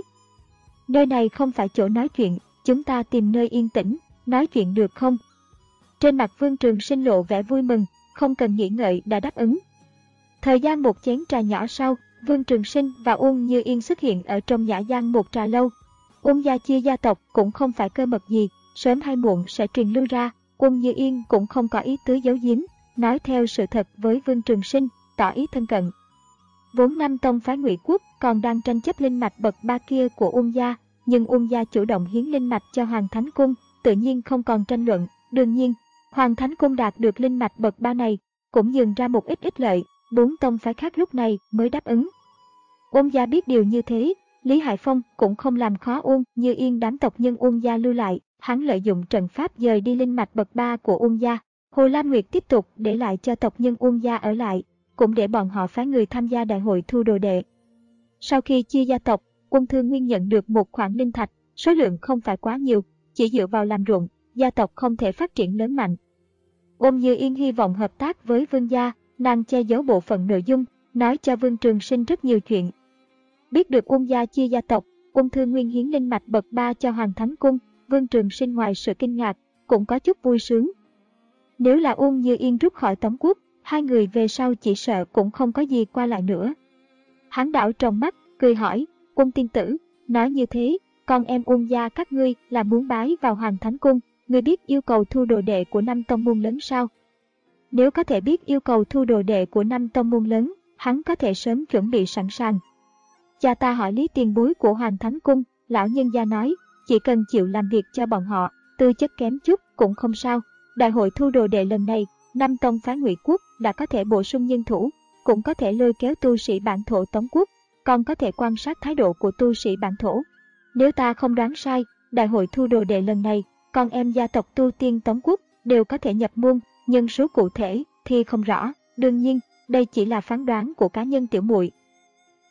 Nơi này không phải chỗ nói chuyện, chúng ta tìm nơi yên tĩnh, nói chuyện được không? Trên mặt Vương Trường Sinh lộ vẻ vui mừng, không cần nghĩ ngợi đã đáp ứng. Thời gian một chén trà nhỏ sau, Vương Trường Sinh và Uông Như Yên xuất hiện ở trong nhã gian một trà lâu. Uông gia chia gia tộc cũng không phải cơ mật gì, sớm hay muộn sẽ truyền lưu ra. Uông Như Yên cũng không có ý tứ giấu giếm, nói theo sự thật với Vương Trường Sinh, tỏ ý thân cận. Vốn năm tông phái Ngụy Quốc còn đang tranh chấp linh mạch bậc ba kia của Uông gia, nhưng Uông gia chủ động hiến linh mạch cho Hoàng Thánh Cung, tự nhiên không còn tranh luận. Đương nhiên, Hoàng Thánh Cung đạt được linh mạch bậc ba này, cũng nhường ra một ít ích lợi, bốn tông phái khác lúc này mới đáp ứng. Uông gia biết điều như thế, Lý Hải Phong cũng không làm khó Uông Như Yên đám tộc nhân Uông gia lưu lại, hắn lợi dụng trận pháp dời đi linh mạch bậc ba của Uông gia. Hồ Lam Nguyệt tiếp tục để lại cho tộc nhân Uông gia ở lại, cũng để bọn họ phái người tham gia đại hội thu đồ đệ. Sau khi chia gia tộc, Uông Thương Nguyên nhận được một khoản linh thạch, số lượng không phải quá nhiều, chỉ dựa vào làm ruộng, gia tộc không thể phát triển lớn mạnh. Uông Như Yên hy vọng hợp tác với Vương gia, nàng che giấu bộ phận nội dung, nói cho Vương Trường Sinh rất nhiều chuyện. Biết được Uông gia chia gia tộc, Uông Thương Nguyên hiến linh mạch bậc ba cho Hoàng Thánh Cung, Vương Trường Sinh ngoài sự kinh ngạc, cũng có chút vui sướng. Nếu là Uông Như Yên rút khỏi Tống Quốc, hai người về sau chỉ sợ cũng không có gì qua lại nữa. Hắn đảo trong mắt, cười hỏi, Uông tiên tử, nói như thế, con em Uông gia các ngươi là muốn bái vào Hoàng Thánh Cung, ngươi biết yêu cầu thu đồ đệ của năm tông môn lớn sao? Nếu có thể biết yêu cầu thu đồ đệ của năm tông môn lớn, hắn có thể sớm chuẩn bị sẵn sàng. Cha ta hỏi Lý tiền bối của Hoàng Thánh Cung, lão nhân gia nói, chỉ cần chịu làm việc cho bọn họ, tư chất kém chút cũng không sao. Đại hội thu đồ đệ lần này, năm tông phái Ngụy Quốc đã có thể bổ sung nhân thủ, cũng có thể lôi kéo tu sĩ bản thổ Tống Quốc, còn có thể quan sát thái độ của tu sĩ bản thổ. Nếu ta không đoán sai, đại hội thu đồ đệ lần này, con em gia tộc tu tiên Tống Quốc đều có thể nhập môn, nhân số cụ thể thì không rõ. Đương nhiên, đây chỉ là phán đoán của cá nhân tiểu muội,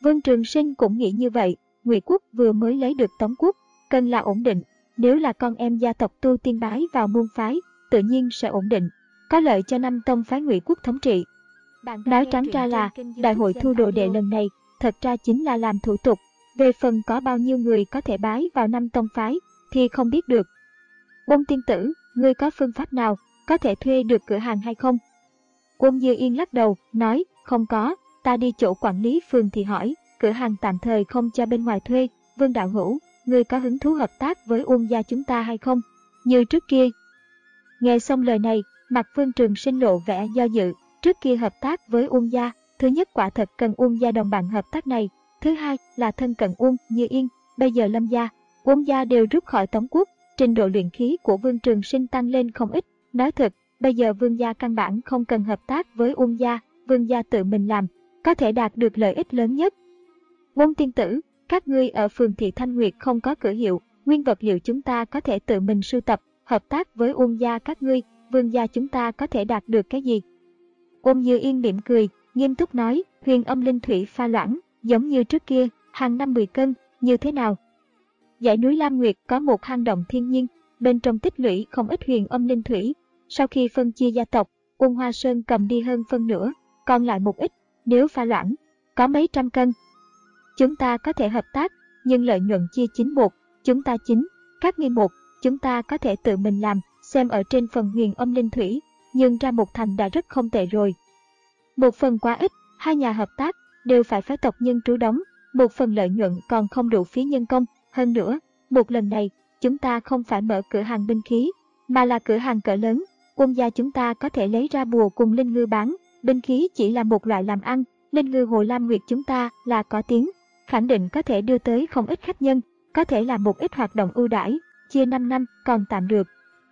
Vương Trường Sinh cũng nghĩ như vậy, Ngụy quốc vừa mới lấy được Tống quốc, cần là ổn định. Nếu là con em gia tộc tu tiên bái vào môn phái, tự nhiên sẽ ổn định, có lợi cho năm tông phái Ngụy quốc thống trị. Nói trắng ra là, đại hội thu đồ đệ lần này, thật ra chính là làm thủ tục. Về phần có bao nhiêu người có thể bái vào năm tông phái, thì không biết được. Uông tiên tử, ngươi có phương pháp nào, có thể thuê được cửa hàng hay không? Uông Như Yên lắc đầu, nói, không có, ta đi chỗ quản lý phường thì hỏi, cửa hàng tạm thời không cho bên ngoài thuê. Vương đạo hữu, ngươi có hứng thú hợp tác với Uông gia chúng ta hay không? Như trước kia. Nghe xong lời này, mặt Vương Trường Sinh lộ vẻ do dự. Trước kia hợp tác với Uông gia, thứ nhất quả thật cần Uông gia đồng bạn hợp tác này, thứ hai là thân cận Uông Như Yên. Bây giờ Lâm gia, Uông gia đều rút khỏi Tống quốc, trình độ luyện khí của Vương Trường Sinh tăng lên không ít. Nói thật, bây giờ Vương gia căn bản không cần hợp tác với Uông gia, Vương gia tự mình làm, có thể đạt được lợi ích lớn nhất. Uông tiên tử, các ngươi ở phường Thị Thanh Nguyệt không có cửa hiệu, nguyên vật liệu chúng ta có thể tự mình sưu tập, hợp tác với Uông gia các ngươi, Vương gia chúng ta có thể đạt được cái gì? Uông Như Yên mỉm cười, nghiêm túc nói, huyền âm linh thủy pha loãng, giống như trước kia, hàng năm mười cân, như thế nào? Dãy núi Lam Nguyệt có một hang động thiên nhiên, bên trong tích lũy không ít huyền âm linh thủy. Sau khi phân chia gia tộc, Uông Hoa Sơn cầm đi hơn phân nửa, còn lại một ít, nếu pha loãng, có mấy trăm cân. Chúng ta có thể hợp tác, nhưng lợi nhuận chia chín một, chúng ta chín, các ngươi một, chúng ta có thể tự mình làm, xem ở trên phần huyền âm linh thủy, nhưng ra một thành đã rất không tệ rồi. Một phần quá ít, hai nhà hợp tác, đều phải phái tộc nhân trú đóng, một phần lợi nhuận còn không đủ phí nhân công. Hơn nữa, một lần này, chúng ta không phải mở cửa hàng binh khí, mà là cửa hàng cỡ lớn. Uông gia chúng ta có thể lấy ra bùa cùng linh ngư bán, binh khí chỉ là một loại làm ăn, linh ngư Hồ Lam Nguyệt chúng ta là có tiếng, khẳng định có thể đưa tới không ít khách nhân, có thể làm một ít hoạt động ưu đãi, chia năm năm còn tạm được.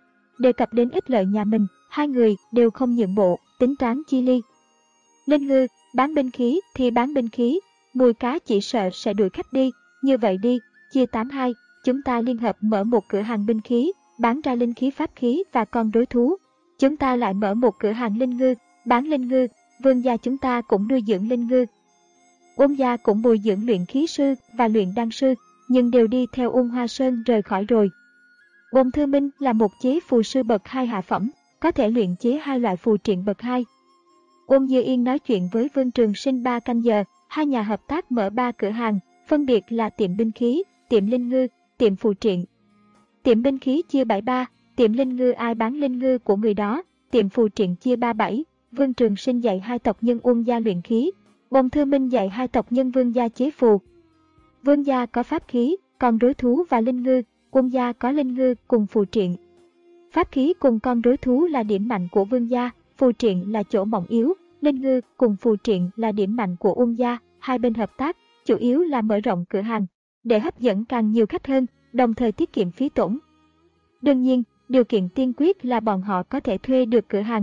Đề cập đến ích lợi nhà mình, hai người đều không nhượng bộ, tính toán chi ly. Linh ngư, bán binh khí thì bán binh khí, mùi cá chỉ sợ sẽ đuổi khách đi, như vậy đi, chia tám hai, chúng ta liên hợp mở một cửa hàng binh khí, bán ra linh khí pháp khí và con rối thú. Chúng ta lại mở một cửa hàng linh ngư, bán linh ngư, Vương gia chúng ta cũng nuôi dưỡng linh ngư. Uông gia cũng bồi dưỡng luyện khí sư và luyện đan sư, nhưng đều đi theo Uông Hoa Sơn rời khỏi rồi. Uông Thư Minh là một chế phù sư bậc hai hạ phẩm, có thể luyện chế hai loại phù triện bậc hai. Uông Như Yên nói chuyện với Vương Trường Sinh ba canh giờ, hai nhà hợp tác mở ba cửa hàng, phân biệt là tiệm binh khí, tiệm linh ngư, tiệm phù triện. Tiệm binh khí chia bảy ba, tiệm linh ngư ai bán linh ngư của người đó, tiệm phù triện chia ba bảy. Vương Trường Sinh dạy hai tộc nhân Uông gia luyện khí, Uông Thư Minh dạy hai tộc nhân Vương gia chế phù. Vương gia có pháp khí, con rối thú và linh ngư, Uông gia có linh ngư cùng phù triện. Pháp khí cùng con rối thú là điểm mạnh của Vương gia, phù triện là chỗ mỏng yếu, linh ngư cùng phù triện là điểm mạnh của Uông gia, hai bên hợp tác, chủ yếu là mở rộng cửa hàng, để hấp dẫn càng nhiều khách hơn, đồng thời tiết kiệm phí tổn. Đương nhiên, điều kiện tiên quyết là bọn họ có thể thuê được cửa hàng.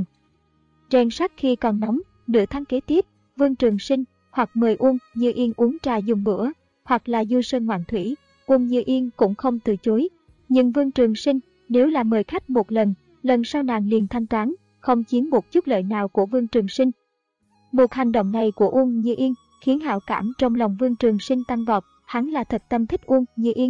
Rèn sắt khi còn nóng, nửa tháng kế tiếp, Vương Trường Sinh hoặc mời Uông Như Yên uống trà dùng bữa, hoặc là du sơn ngoạn thủy, Uông Như Yên cũng không từ chối. Nhưng Vương Trường Sinh, nếu là mời khách một lần, lần sau nàng liền thanh toán, không chiếm một chút lợi nào của Vương Trường Sinh. Một hành động này của Uông Như Yên khiến hảo cảm trong lòng Vương Trường Sinh tăng vọt, hắn là thật tâm thích Uông Như Yên.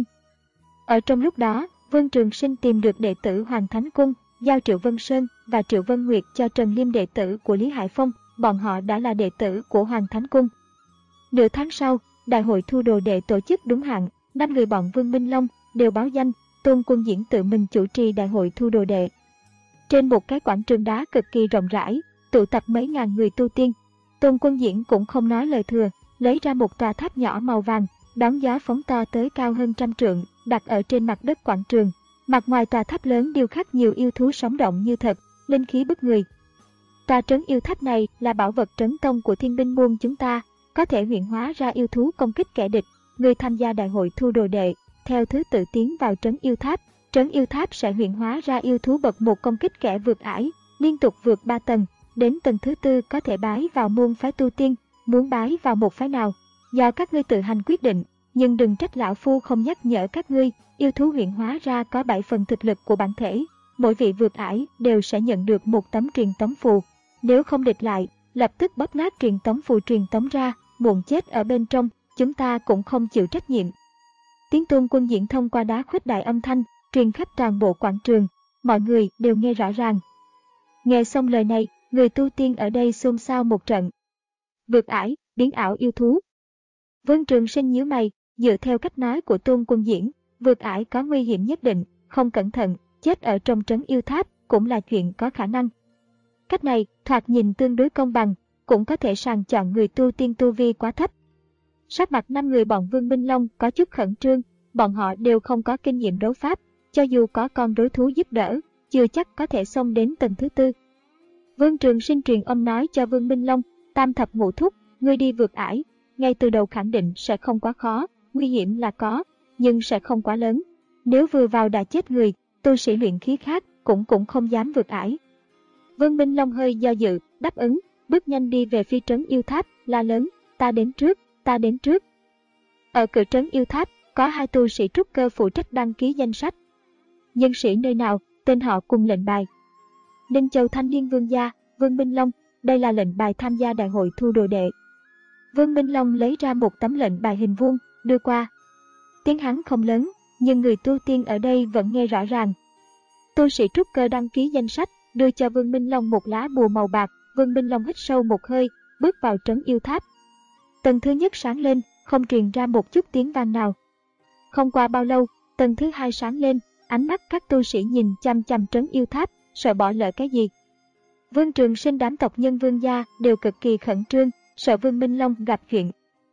Ở trong lúc đó, Vương Trường Sinh tìm được đệ tử Hoàng Thánh Cung, giao Triệu Vân Sơn và Triệu Vân Nguyệt cho Trần Liêm đệ tử của Lý Hải Phong, bọn họ đã là đệ tử của Hoàng Thánh Cung. Nửa tháng sau, đại hội thu đồ đệ tổ chức đúng hạn, năm người bọn Vương Minh Long đều báo danh, Tôn Quân Diễn tự mình chủ trì đại hội thu đồ đệ. Trên một cái quảng trường đá cực kỳ rộng rãi, tụ tập mấy ngàn người tu tiên. Tôn Quân Diễn cũng không nói lời thừa, lấy ra một tòa tháp nhỏ màu vàng, đón gió phóng to tới cao hơn trăm trượng, đặt ở trên mặt đất quảng trường. Mặt ngoài tòa tháp lớn điêu khắc nhiều yêu thú sống động như thật, linh khí bức người. Tòa trấn yêu tháp này là bảo vật trấn tông của Thiên Binh môn chúng ta, có thể huyện hóa ra yêu thú công kích kẻ địch. Người tham gia đại hội thu đồ đệ, theo thứ tự tiến vào trấn yêu tháp. Trấn yêu tháp sẽ huyện hóa ra yêu thú bậc một công kích kẻ vượt ải, liên tục vượt ba tầng, đến tầng thứ tư có thể bái vào môn phái tu tiên, muốn bái vào một phái nào, do các ngươi tự hành quyết định, nhưng đừng trách lão phu không nhắc nhở các ngươi, yêu thú huyện hóa ra có bảy phần thực lực của bản thể, mỗi vị vượt ải đều sẽ nhận được một tấm truyền tống phù, nếu không địch lại, lập tức bóp nát truyền tống phù truyền tống ra, muộn chết ở bên trong, chúng ta cũng không chịu trách nhiệm. Tiếng Tôn Quân diễn thông qua đá khuếch đại âm thanh, truyền khắp toàn bộ quảng trường, mọi người đều nghe rõ ràng. Nghe xong lời này, người tu tiên ở đây xôn xao một trận. Vượt ải, biến ảo yêu thú. Vương Trường Sinh nhíu mày, dựa theo cách nói của Tôn Quân diễn, vượt ải có nguy hiểm nhất định, không cẩn thận, chết ở trong trấn yêu tháp cũng là chuyện có khả năng. Cách này, thoạt nhìn tương đối công bằng, cũng có thể sàng chọn người tu tiên tu vi quá thấp. Sắc mặt năm người bọn Vương Minh Long có chút khẩn trương, bọn họ đều không có kinh nghiệm đấu pháp, cho dù có con đối thú giúp đỡ, chưa chắc có thể xông đến tầng thứ tư. Vương Trường Sinh truyền âm nói cho Vương Minh Long, tam thập ngũ thúc, ngươi đi vượt ải, ngay từ đầu khẳng định sẽ không quá khó, nguy hiểm là có, nhưng sẽ không quá lớn. Nếu vừa vào đã chết người, tu sĩ luyện khí khác cũng cũng không dám vượt ải. Vương Minh Long hơi do dự, đáp ứng, bước nhanh đi về phía trấn yêu tháp, la lớn, ta đến trước, ta đến trước. Ở cửa trấn yêu tháp, có hai tu sĩ trúc cơ phụ trách đăng ký danh sách. Nhân sĩ nơi nào, tên họ cùng lệnh bài. Ninh Châu Thanh Niên Vương gia, Vương Minh Long, đây là lệnh bài tham gia đại hội thu đồ đệ. Vương Minh Long lấy ra một tấm lệnh bài hình vuông, đưa qua. Tiếng hắn không lớn, nhưng người tu tiên ở đây vẫn nghe rõ ràng. Tu sĩ trúc cơ đăng ký danh sách, đưa cho Vương Minh Long một lá bùa màu bạc. Vương Minh Long hít sâu một hơi, bước vào trấn yêu tháp. Tầng thứ nhất sáng lên, không truyền ra một chút tiếng vang nào. Không qua bao lâu, tầng thứ hai sáng lên, ánh mắt các tu sĩ nhìn chăm chăm trấn yêu tháp, sợ bỏ lỡ cái gì. Vương Trường Sinh đám tộc nhân Vương gia đều cực kỳ khẩn trương, sợ Vương Minh Long gặp chuyện.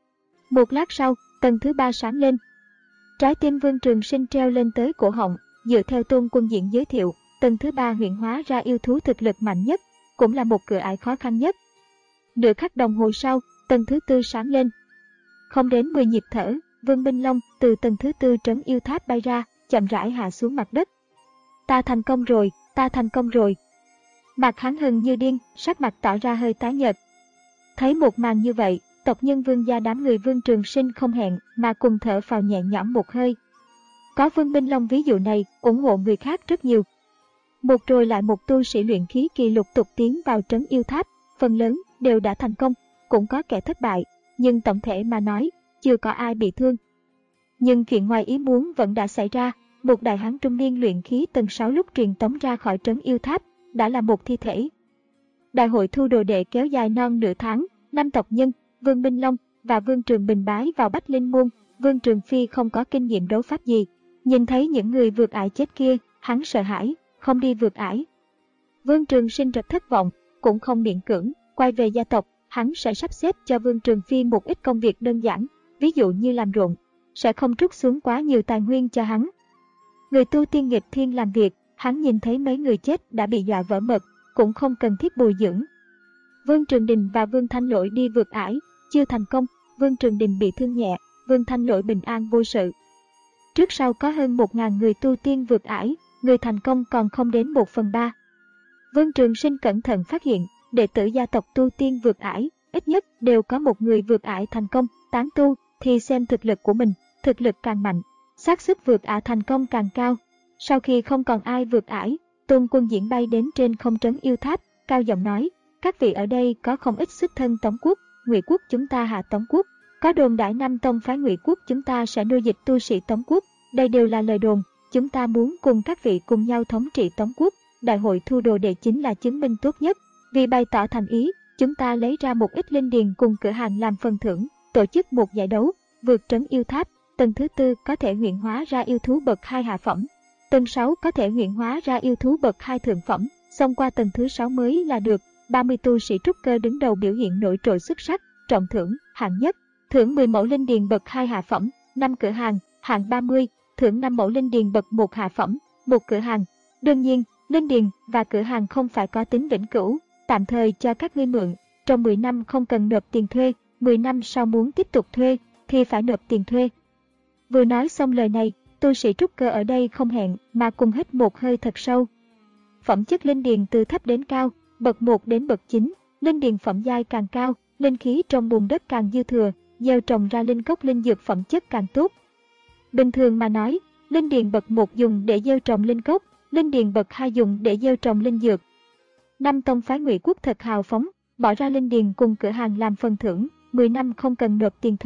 Một lát sau, tầng thứ ba sáng lên. Trái tim Vương Trường Sinh treo lên tới cổ họng, dựa theo Tôn Quân diễn giới thiệu, tầng thứ ba huyện hóa ra yêu thú thực lực mạnh nhất, cũng là một cửa ải khó khăn nhất. Nửa khắc đồng hồ sau, tầng thứ tư sáng lên. Không đến mười nhịp thở, Vương Minh Long từ tầng thứ tư trấn yêu tháp bay ra, chậm rãi hạ xuống mặt đất. Ta thành công rồi, ta thành công rồi. Mặt hắn hừng như điên, sắc mặt tỏ ra hơi tái nhợt. Thấy một màn như vậy, tộc nhân Vương gia đám người Vương Trường Sinh không hẹn mà cùng thở phào nhẹ nhõm một hơi. Có Vương Minh Long ví dụ này, ủng hộ người khác rất nhiều. Một rồi lại một tu sĩ luyện khí kỳ lục tục tiến vào trấn yêu tháp, phần lớn đều đã thành công, cũng có kẻ thất bại, nhưng tổng thể mà nói, chưa có ai bị thương. Nhưng chuyện ngoài ý muốn vẫn đã xảy ra, một đại hán trung niên luyện khí tầng sáu lúc truyền tống ra khỏi trấn yêu tháp, đã là một thi thể. Đại hội thu đồ đệ kéo dài non nửa tháng, năm tộc nhân, Vương Minh Long và Vương Trường Bình bái vào Bách Linh Môn. Vương Trường Phi không có kinh nghiệm đấu pháp gì, nhìn thấy những người vượt ải chết kia, hắn sợ hãi, không đi vượt ải. Vương Trường Sinh rất thất vọng, cũng không miễn cưỡng, quay về gia tộc, hắn sẽ sắp xếp cho Vương Trường Phi một ít công việc đơn giản, ví dụ như làm ruộng, sẽ không trút xuống quá nhiều tài nguyên cho hắn. Người tu tiên nghịch thiên làm việc, hắn nhìn thấy mấy người chết đã bị dọa vỡ mật, cũng không cần thiết bồi dưỡng. Vương Trường Đình và Vương Thanh Lỗi đi vượt ải, chưa thành công, Vương Trường Đình bị thương nhẹ, Vương Thanh Lỗi bình an vô sự. Trước sau có hơn một nghìn người tu tiên vượt ải, người thành công còn không đến một phần ba. Vương Trường Sinh cẩn thận phát hiện, đệ tử gia tộc tu tiên vượt ải, ít nhất đều có một người vượt ải thành công, tán tu thì xem thực lực của mình, thực lực càng mạnh, xác suất vượt ải thành công càng cao. Sau khi không còn ai vượt ải, Tôn Quân diễn bay đến trên không trấn yêu tháp, cao giọng nói, các vị ở đây có không ít xuất thân Tống quốc, Ngụy quốc chúng ta hạ Tống quốc, có đồn đại Nam tông phái Ngụy quốc chúng ta sẽ nuôi dịch tu sĩ Tống quốc, đây đều là lời đồn, chúng ta muốn cùng các vị cùng nhau thống trị Tống quốc, đại hội thu đồ đệ chính là chứng minh tốt nhất. Vì bày tỏ thành ý, chúng ta lấy ra một ít linh điền cùng cửa hàng làm phần thưởng, tổ chức một giải đấu, vượt trấn yêu tháp, tầng thứ tư có thể huyện hóa ra yêu thú bậc hai hạ phẩm, tầng sáu có thể huyện hóa ra yêu thú bậc hai thượng phẩm, xông qua tầng thứ sáu mới là được. ba mươi tu sĩ trúc cơ đứng đầu biểu hiện nổi trội xuất sắc, trọng thưởng, hạng nhất, thưởng mười mẫu linh điền bậc hai hạ phẩm, năm cửa hàng, hạng ba mươi, thưởng năm mẫu linh điền bậc một hạ phẩm, một cửa hàng. Đương nhiên, linh điền và cửa hàng không phải có tính vĩnh cửu, tạm thời cho các ngươi mượn, trong mười năm không cần nộp tiền thuê, mười năm sau muốn tiếp tục thuê thì phải nộp tiền thuê. Vừa nói xong lời này, tu sĩ trúc cơ ở đây không hẹn mà cùng hít một hơi thật sâu. Phẩm chất linh điền từ thấp đến cao, bậc một đến bậc chín, linh điền phẩm giai càng cao, linh khí trong bùn đất càng dư thừa, gieo trồng ra linh cốc linh dược phẩm chất càng tốt. Bình thường mà nói, linh điền bậc một dùng để gieo trồng linh cốc, linh điền bậc hai dùng để gieo trồng linh dược. Năm tông phái Ngụy quốc thật hào phóng, bỏ ra linh điền cùng cửa hàng làm phần thưởng, mười năm không cần nộp tiền thuê,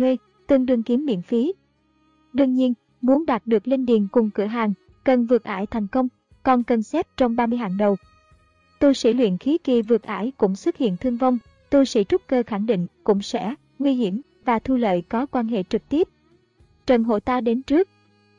tương đương kiếm miễn phí. Đương nhiên, muốn đạt được linh điền cùng cửa hàng, cần vượt ải thành công, còn cần xếp trong ba mươi hạng đầu. Tu sĩ luyện khí kỳ vượt ải cũng xuất hiện thương vong, tu sĩ trúc cơ khẳng định cũng sẽ nguy hiểm và thu lợi có quan hệ trực tiếp. Trần Hổ ta đến trước.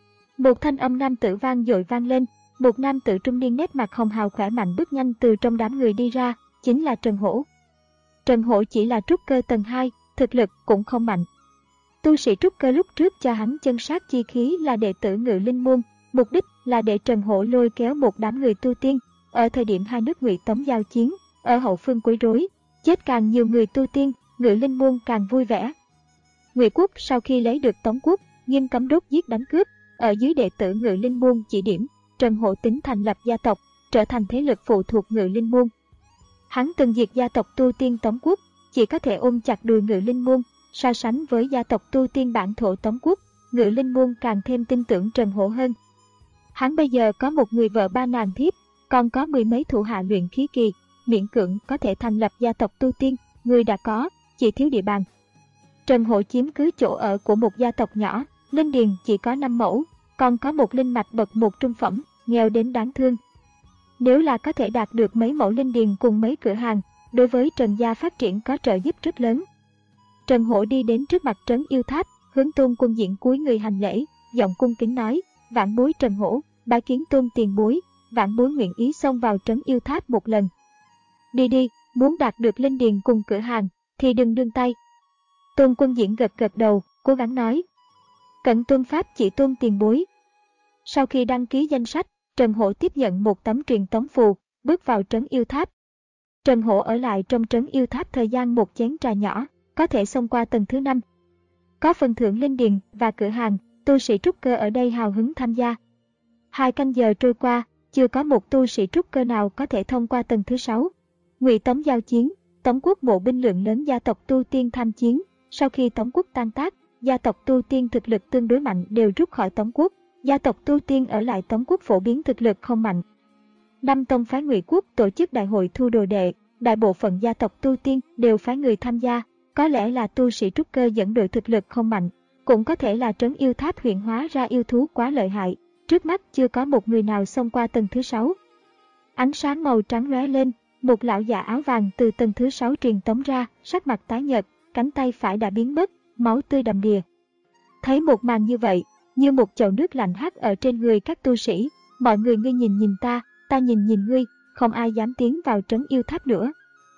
Một thanh âm nam tử vang dội vang lên, một nam tử trung niên nét mặt hồng hào khỏe mạnh bước nhanh từ trong đám người đi ra, chính là Trần Hổ. Trần Hổ chỉ là trúc cơ tầng hai, thực lực cũng không mạnh. Tu sĩ trúc cơ lúc trước cho hắn chân sát chi khí là đệ tử Ngự Linh môn, mục đích là để Trần Hổ lôi kéo một đám người tu tiên. Ở thời điểm hai nước Ngụy Tống giao chiến, ở hậu phương quấy rối, chết càng nhiều người tu tiên, Ngự Linh môn càng vui vẻ. Ngụy quốc sau khi lấy được Tống quốc, nghiêm cấm đốt giết đánh cướp, ở dưới đệ tử Ngự Linh môn chỉ điểm, Trần Hổ tính thành lập gia tộc, trở thành thế lực phụ thuộc Ngự Linh môn. Hắn từng diệt gia tộc tu tiên Tống quốc, chỉ có thể ôm chặt đùi Ngự Linh môn, so sánh với gia tộc tu tiên bản thổ Tống quốc, Ngự Linh môn càng thêm tin tưởng Trần Hổ hơn. Hắn bây giờ có một người vợ ba nàng thiếp, còn có mười mấy thủ hạ luyện khí kỳ, miễn cưỡng có thể thành lập gia tộc tu tiên, người đã có, chỉ thiếu địa bàn. Trần Hổ chiếm cứ chỗ ở của một gia tộc nhỏ, linh điền chỉ có năm mẫu, còn có một linh mạch bậc một trung phẩm, nghèo đến đáng thương. Nếu là có thể đạt được mấy mẫu linh điền cùng mấy cửa hàng, đối với Trần gia phát triển có trợ giúp rất lớn. Trần Hổ đi đến trước mặt Trấn Yêu Tháp, hướng Tôn Quân Diễn cúi người hành lễ, giọng cung kính nói: "Vãn bối Trần Hổ, bái kiến Tôn tiền bối, vãn bối nguyện ý xông vào Trấn Yêu Tháp một lần." "Đi đi, muốn đạt được linh điền cùng cửa hàng thì đừng đương tay." Tôn Quân Diễn gật gật đầu, cố gắng nói: "Cận tuân pháp chỉ Tôn tiền bối." Sau khi đăng ký danh sách, Trần Hổ tiếp nhận một tấm truyền tống phù, bước vào Trấn Yêu Tháp. Trần Hổ ở lại trong Trấn Yêu Tháp thời gian một chén trà nhỏ, có thể xông qua tầng thứ năm. Có phần thưởng linh điền và cửa hàng, tu sĩ trúc cơ ở đây hào hứng tham gia. Hai canh giờ trôi qua, chưa có một tu sĩ trúc cơ nào có thể thông qua tầng thứ sáu. Ngụy Tống giao chiến, Tống quốc mộ binh lượng lớn gia tộc tu tiên tham chiến. Sau khi Tống quốc tan tác, gia tộc tu tiên thực lực tương đối mạnh đều rút khỏi Tống quốc. Gia tộc tu tiên ở lại Tống quốc phổ biến thực lực không mạnh. Năm tông phái Ngụy quốc tổ chức đại hội thu đồ đệ, đại bộ phận gia tộc tu tiên đều phái người tham gia. Có lẽ là tu sĩ trúc cơ dẫn đội thực lực không mạnh, cũng có thể là Trấn Yêu Tháp huyện hóa ra yêu thú quá lợi hại. Trước mắt chưa có một người nào xông qua tầng thứ sáu. Ánh sáng màu trắng lóe lên, một lão già áo vàng từ tầng thứ sáu truyền tống ra, sắc mặt tái nhợt, cánh tay phải đã biến mất, máu tươi đầm đìa. Thấy một màn như vậy, như một chậu nước lạnh hắt ở trên người các tu sĩ, mọi người ngươi nhìn nhìn ta, ta nhìn nhìn ngươi, không ai dám tiến vào Trấn Yêu Tháp nữa.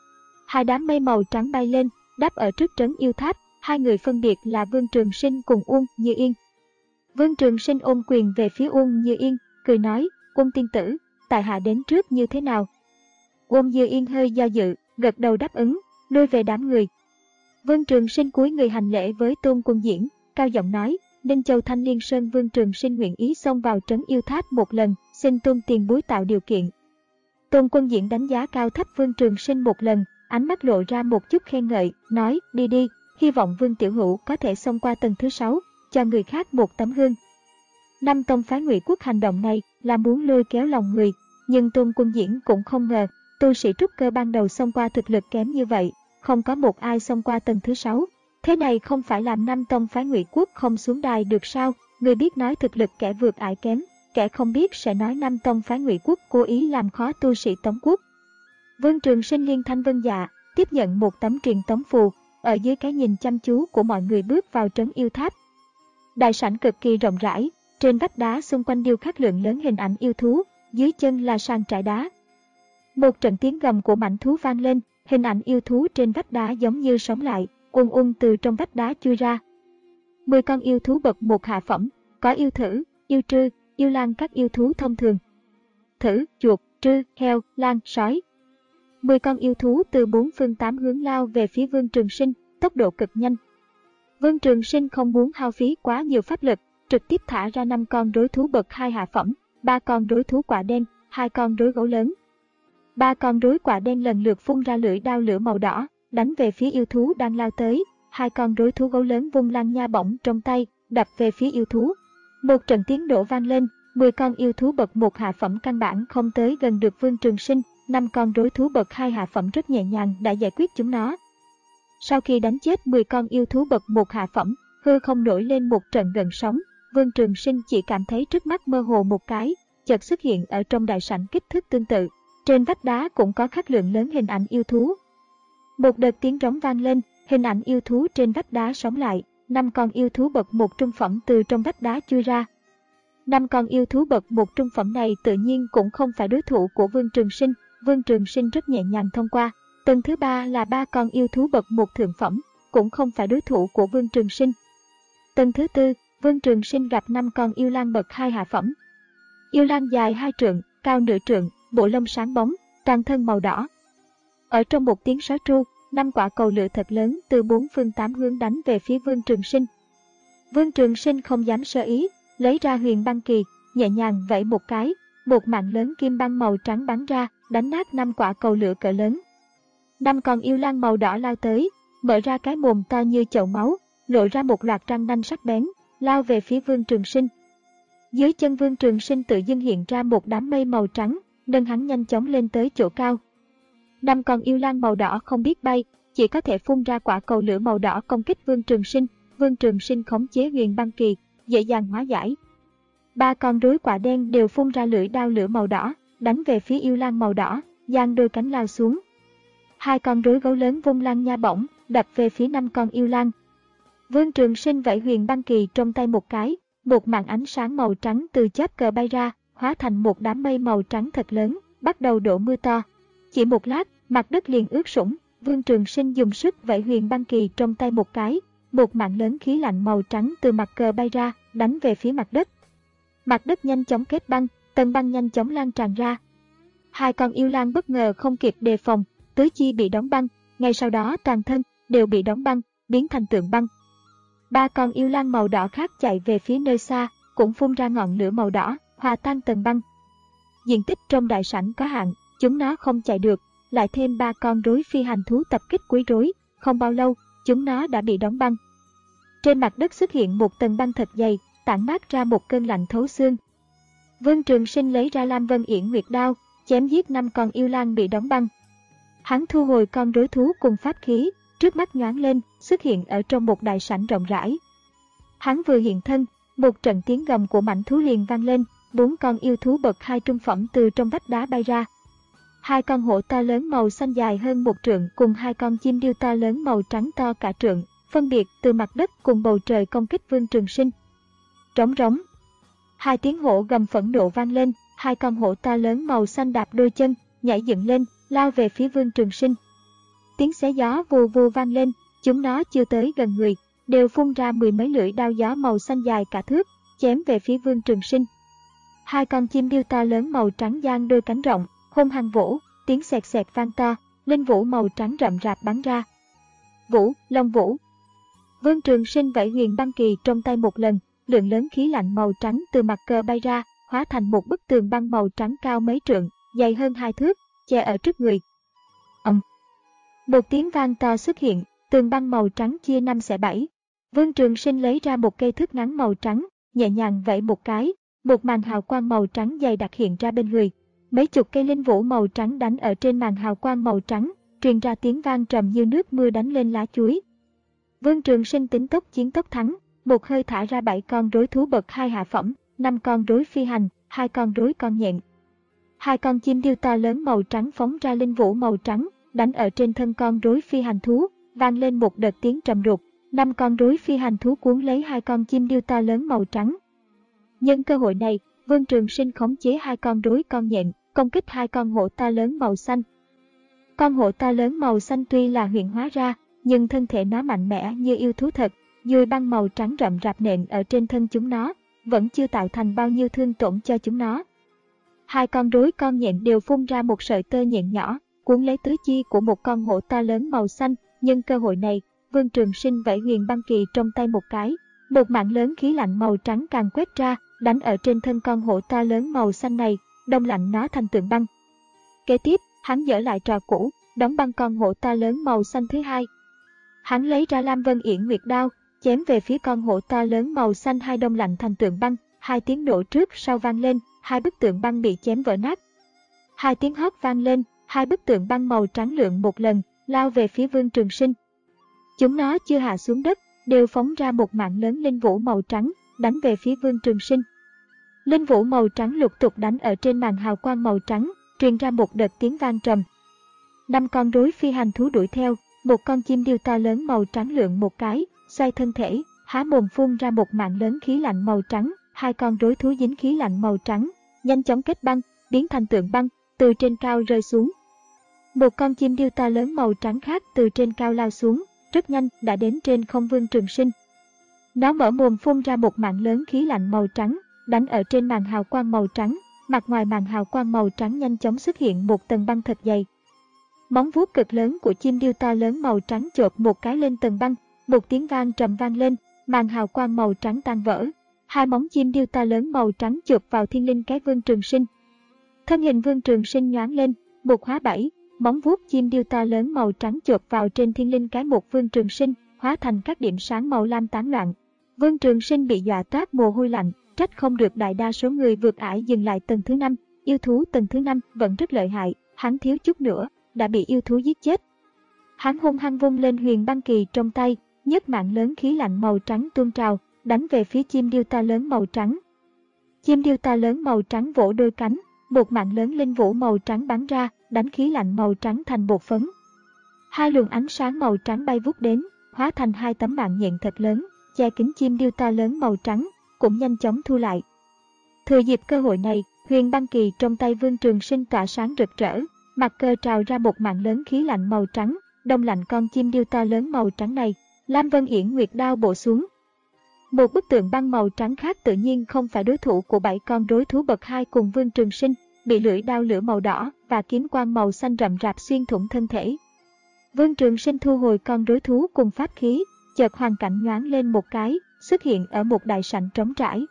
Hai đám mây màu trắng bay lên, đáp ở trước Trấn Yêu Tháp, hai người phân biệt là Vương Trường Sinh cùng Uông Như Yên. Vương Trường Sinh ôm quyền về phía Uông Như Yên, cười nói: "Uông tiên tử, tại hạ đến trước như thế nào?" Uông Như Yên hơi do dự, gật đầu đáp ứng, lui về đám người. Vương Trường Sinh cúi người hành lễ với Tôn Quân Diễn, cao giọng nói: "Ninh Châu Thanh Liên Sơn Vương Trường Sinh nguyện ý xông vào Trấn Yêu Tháp một lần, xin Tôn tiền bối tạo điều kiện." Tôn Quân Diễn đánh giá cao thấp Vương Trường Sinh một lần, ánh mắt lộ ra một chút khen ngợi, nói: "Đi đi, hy vọng Vương tiểu hữu có thể xông qua tầng thứ sáu, cho người khác một tấm gương." Năm tông phái Ngụy quốc hành động này là muốn lôi kéo lòng người, nhưng Tôn Quân Diễn cũng không ngờ, tu sĩ trúc cơ ban đầu xông qua thực lực kém như vậy, không có một ai xông qua tầng thứ sáu. Thế này không phải làm năm tông phái Ngụy quốc không xuống đài được sao? Người biết nói thực lực kẻ vượt ải kém, kẻ không biết sẽ nói năm tông phái Ngụy quốc cố ý làm khó tu sĩ Tống quốc. Vương Trường Sinh liên thanh vân dạ, tiếp nhận một tấm truyền tống phù, ở dưới cái nhìn chăm chú của mọi người bước vào Trấn Yêu Tháp. Đại sảnh cực kỳ rộng rãi, trên vách đá xung quanh điêu khắc lượng lớn hình ảnh yêu thú, dưới chân là sàn trải đá. Một trận tiếng gầm của mãnh thú vang lên, hình ảnh yêu thú trên vách đá giống như sống lại, ùn ùn từ trong vách đá chui ra. Mười con yêu thú bậc một hạ phẩm, có yêu thử, yêu trư, yêu lang các yêu thú thông thường. Thử, chuột, trư, heo, lang, sói. Mười con yêu thú từ bốn phương tám hướng lao về phía Vương Trường Sinh, tốc độ cực nhanh. Vương Trường Sinh không muốn hao phí quá nhiều pháp lực, trực tiếp thả ra năm con đối thú bậc hai hạ phẩm, ba con đối thú quả đen, hai con đối gấu lớn. Ba con đối quả đen lần lượt phun ra lưỡi đao lửa màu đỏ, đánh về phía yêu thú đang lao tới. Hai con đối thú gấu lớn vung lăng nha bổng trong tay, đập về phía yêu thú. Một trận tiếng nổ vang lên, mười con yêu thú bậc một hạ phẩm căn bản không tới gần được Vương Trường Sinh, năm con đối thú bậc hai hạ phẩm rất nhẹ nhàng đã giải quyết chúng nó. Sau khi đánh chết mười con yêu thú bậc một hạ phẩm, hư không nổi lên một trận gần sóng. Vương Trường Sinh chỉ cảm thấy trước mắt mơ hồ một cái, chợt xuất hiện ở trong đại sảnh kích thước tương tự. Trên vách đá cũng có khắc lượng lớn hình ảnh yêu thú. Một đợt tiếng trống vang lên, hình ảnh yêu thú trên vách đá sống lại, năm con yêu thú bậc một trung phẩm từ trong vách đá chui ra. Năm con yêu thú bậc một trung phẩm này tự nhiên cũng không phải đối thủ của Vương Trường Sinh, Vương Trường Sinh rất nhẹ nhàng thông qua. Tầng thứ ba là ba con yêu thú bậc một thượng phẩm, cũng không phải đối thủ của Vương Trường Sinh. Tầng thứ tư, Vương Trường Sinh gặp năm con yêu lang bậc hai hạ phẩm. Yêu lang dài hai trượng, cao nửa trượng, bộ lông sáng bóng, toàn thân màu đỏ. Ở trong một tiếng sói tru, năm quả cầu lửa thật lớn từ bốn phương tám hướng đánh về phía Vương Trường Sinh. Vương Trường Sinh không dám sơ ý, lấy ra huyền băng kỳ, nhẹ nhàng vẫy một cái, một mạng lớn kim băng màu trắng bắn ra, đánh nát năm quả cầu lửa cỡ lớn. Năm con yêu lang màu đỏ lao tới, mở ra cái mồm to như chậu máu, lộ ra một loạt răng nanh sắc bén, lao về phía Vương Trường Sinh. Dưới chân Vương Trường Sinh tự dưng hiện ra một đám mây màu trắng, nâng hắn nhanh chóng lên tới chỗ cao. Năm con yêu lang màu đỏ không biết bay, chỉ có thể phun ra quả cầu lửa màu đỏ công kích Vương Trường Sinh. Vương Trường Sinh khống chế huyền băng kỳ, dễ dàng hóa giải. Ba con rối quả đen đều phun ra lưỡi đao lửa màu đỏ, đánh về phía yêu lang màu đỏ, giang đôi cánh lao xuống. Hai con rối gấu lớn vung lăng nha bổng, đập về phía năm con yêu lang. Vương Trường Sinh vẫy huyền băng kỳ trong tay một cái, một màn ánh sáng màu trắng từ chớp cờ bay ra, hóa thành một đám mây màu trắng thật lớn, bắt đầu đổ mưa to. Chỉ một lát, mặt đất liền ướt sũng. Vương Trường Sinh dùng sức vẫy huyền băng kỳ trong tay một cái, một mảng lớn khí lạnh màu trắng từ mặt cờ bay ra, đánh về phía mặt đất. Mặt đất nhanh chóng kết băng, tầng băng nhanh chóng lan tràn ra. Hai con yêu lang bất ngờ không kịp đề phòng, tứ chi bị đóng băng, ngay sau đó toàn thân đều bị đóng băng, biến thành tượng băng. Ba con yêu lang màu đỏ khác chạy về phía nơi xa, cũng phun ra ngọn lửa màu đỏ, hòa tan tầng băng. Diện tích trong đại sảnh có hạn, chúng nó không chạy được, lại thêm ba con rối phi hành thú tập kích quấy rối, không bao lâu, chúng nó đã bị đóng băng. Trên mặt đất xuất hiện một tầng băng thật dày, tản mát ra một cơn lạnh thấu xương. Vương Trường Sinh lấy ra Lam Vân Yển Nguyệt đao, chém giết năm con yêu lang bị đóng băng. Hắn thu hồi con rối thú cùng pháp khí, trước mắt nhoáng lên, xuất hiện ở trong một đại sảnh rộng rãi. Hắn vừa hiện thân, một trận tiếng gầm của mãnh thú liền vang lên, bốn con yêu thú bậc hai trung phẩm từ trong vách đá bay ra. Hai con hổ to lớn màu xanh dài hơn một trượng cùng hai con chim điêu to lớn màu trắng to cả trượng, phân biệt từ mặt đất cùng bầu trời công kích Vương Trường Sinh. Trống rống. Hai tiếng hổ gầm phẫn nộ vang lên, hai con hổ to lớn màu xanh đạp đôi chân, nhảy dựng lên, lao về phía Vương Trường Sinh. Tiếng xé gió vù vù vang lên, chúng nó chưa tới gần người, đều phun ra mười mấy lưỡi đao gió màu xanh dài cả thước, chém về phía Vương Trường Sinh. Hai con chim điêu to lớn màu trắng giang đôi cánh rộng, hung hăng vỗ, tiếng xẹt xẹt vang to, linh vũ màu trắng rậm rạp bắn ra. Vũ, Long Vũ. Vương Trường Sinh vẫy huyền băng kỳ trong tay một lần, lượng lớn khí lạnh màu trắng từ mặt cờ bay ra, hóa thành một bức tường băng màu trắng cao mấy trượng, dày hơn hai thước, che ở trước người. Ầm. Một tiếng vang to xuất hiện, tường băng màu trắng chia năm xẻ bảy. Vương Trường Sinh lấy ra một cây thước ngắn màu trắng, nhẹ nhàng vẫy một cái, một màn hào quang màu trắng dày đặc hiện ra bên người. Mấy chục cây linh vũ màu trắng đánh ở trên màn hào quang màu trắng, truyền ra tiếng vang trầm như nước mưa đánh lên lá chuối. Vương Trường Sinh tính tốc chiến tốc thắng, một hơi thả ra bảy con rối thú bậc hai hạ phẩm, năm con rối phi hành, hai con rối con nhện. Hai con chim điêu to lớn màu trắng phóng ra linh vũ màu trắng, đánh ở trên thân con rối phi hành thú, vang lên một đợt tiếng trầm đục. Năm con rối phi hành thú cuốn lấy hai con chim điêu to lớn màu trắng. Nhân cơ hội này, Vương Trường Sinh khống chế hai con rối con nhện, công kích hai con hổ to lớn màu xanh. Con hổ to lớn màu xanh tuy là huyện hóa ra, nhưng thân thể nó mạnh mẽ như yêu thú thật, dùi băng màu trắng rậm rạp nện ở trên thân chúng nó, vẫn chưa tạo thành bao nhiêu thương tổn cho chúng nó. Hai con rối con nhện đều phun ra một sợi tơ nhện nhỏ, cuốn lấy tứ chi của một con hổ to lớn màu xanh. Nhân cơ hội này, Vương Trường Sinh vẫy huyền băng kỳ trong tay một cái, một mảng lớn khí lạnh màu trắng càng quét ra, đánh ở trên thân con hổ to lớn màu xanh này, đông lạnh nó thành tượng băng. Kế tiếp, hắn dở lại trò cũ, đóng băng con hổ to lớn màu xanh thứ hai. Hắn lấy ra Lam Vân Yển Nguyệt đao, chém về phía con hổ to lớn màu xanh hai đông lạnh thành tượng băng, hai tiếng nổ trước sau vang lên, hai bức tượng băng bị chém vỡ nát. Hai tiếng hót vang lên, hai bức tượng băng màu trắng lượn một lần, lao về phía Vương Trường Sinh. Chúng nó chưa hạ xuống đất, đều phóng ra một mạng lớn linh vũ màu trắng, đánh về phía Vương Trường Sinh. Linh vũ màu trắng lục tục đánh ở trên màn hào quang màu trắng, truyền ra một đợt tiếng vang trầm. Năm con rối phi hành thú đuổi theo, một con chim điêu to lớn màu trắng lượn một cái, xoay thân thể, há mồm phun ra một mạng lớn khí lạnh màu trắng, hai con rối thú dính khí lạnh màu trắng, nhanh chóng kết băng, biến thành tượng băng, từ trên cao rơi xuống. Một con chim điêu to lớn màu trắng khác từ trên cao lao xuống, rất nhanh đã đến trên không Vương Trường Sinh. Nó mở mồm phun ra một mạng lớn khí lạnh màu trắng, đánh ở trên màn hào quang màu trắng, mặt ngoài màn hào quang màu trắng nhanh chóng xuất hiện một tầng băng thật dày. Móng vuốt cực lớn của chim điêu to lớn màu trắng chộp một cái lên tầng băng, một tiếng vang trầm vang lên, màn hào quang màu trắng tan vỡ. Hai móng chim điêu to lớn màu trắng chộp vào thiên linh cái Vương Trường Sinh. Thân hình Vương Trường Sinh nhoáng lên, một hóa bảy, móng vuốt chim điêu to lớn màu trắng chộp vào trên thiên linh cái một Vương Trường Sinh, hóa thành các điểm sáng màu lam tán loạn. Vương Trường Sinh bị dọa toát mồ hôi lạnh, trách không được đại đa số người vượt ải dừng lại tầng thứ năm, yêu thú tầng thứ năm vẫn rất lợi hại, hắn thiếu chút nữa đã bị yêu thú giết chết. Hắn hung hăng vung lên huyền băng kỳ trong tay, nhấc mạng lớn khí lạnh màu trắng tuôn trào, đánh về phía chim điêu to lớn màu trắng. Chim điêu to lớn màu trắng vỗ đôi cánh, một mạng lớn linh vũ màu trắng bắn ra, đánh khí lạnh màu trắng thành bột phấn. Hai luồng ánh sáng màu trắng bay vút đến, hóa thành hai tấm mạng nhện thật lớn, che kín chim điêu to lớn màu trắng, cũng nhanh chóng thu lại. Thừa dịp cơ hội này, huyền băng kỳ trong tay Vương Trường Sinh tỏa sáng rực rỡ, mặt cờ trào ra một mạng lớn khí lạnh màu trắng, đông lạnh con chim điêu to lớn màu trắng này. Lam Vân Yển Nguyệt đao bổ xuống. Một bức tượng băng màu trắng khác tự nhiên không phải đối thủ của bảy con rối thú bậc hai cùng Vương Trường Sinh, bị lưỡi đao lửa màu đỏ và kiếm quang màu xanh rậm rạp xuyên thủng thân thể. Vương Trường Sinh thu hồi con rối thú cùng pháp khí, chợt hoàn cảnh nhoáng lên một cái, xuất hiện ở một đại sảnh trống trải.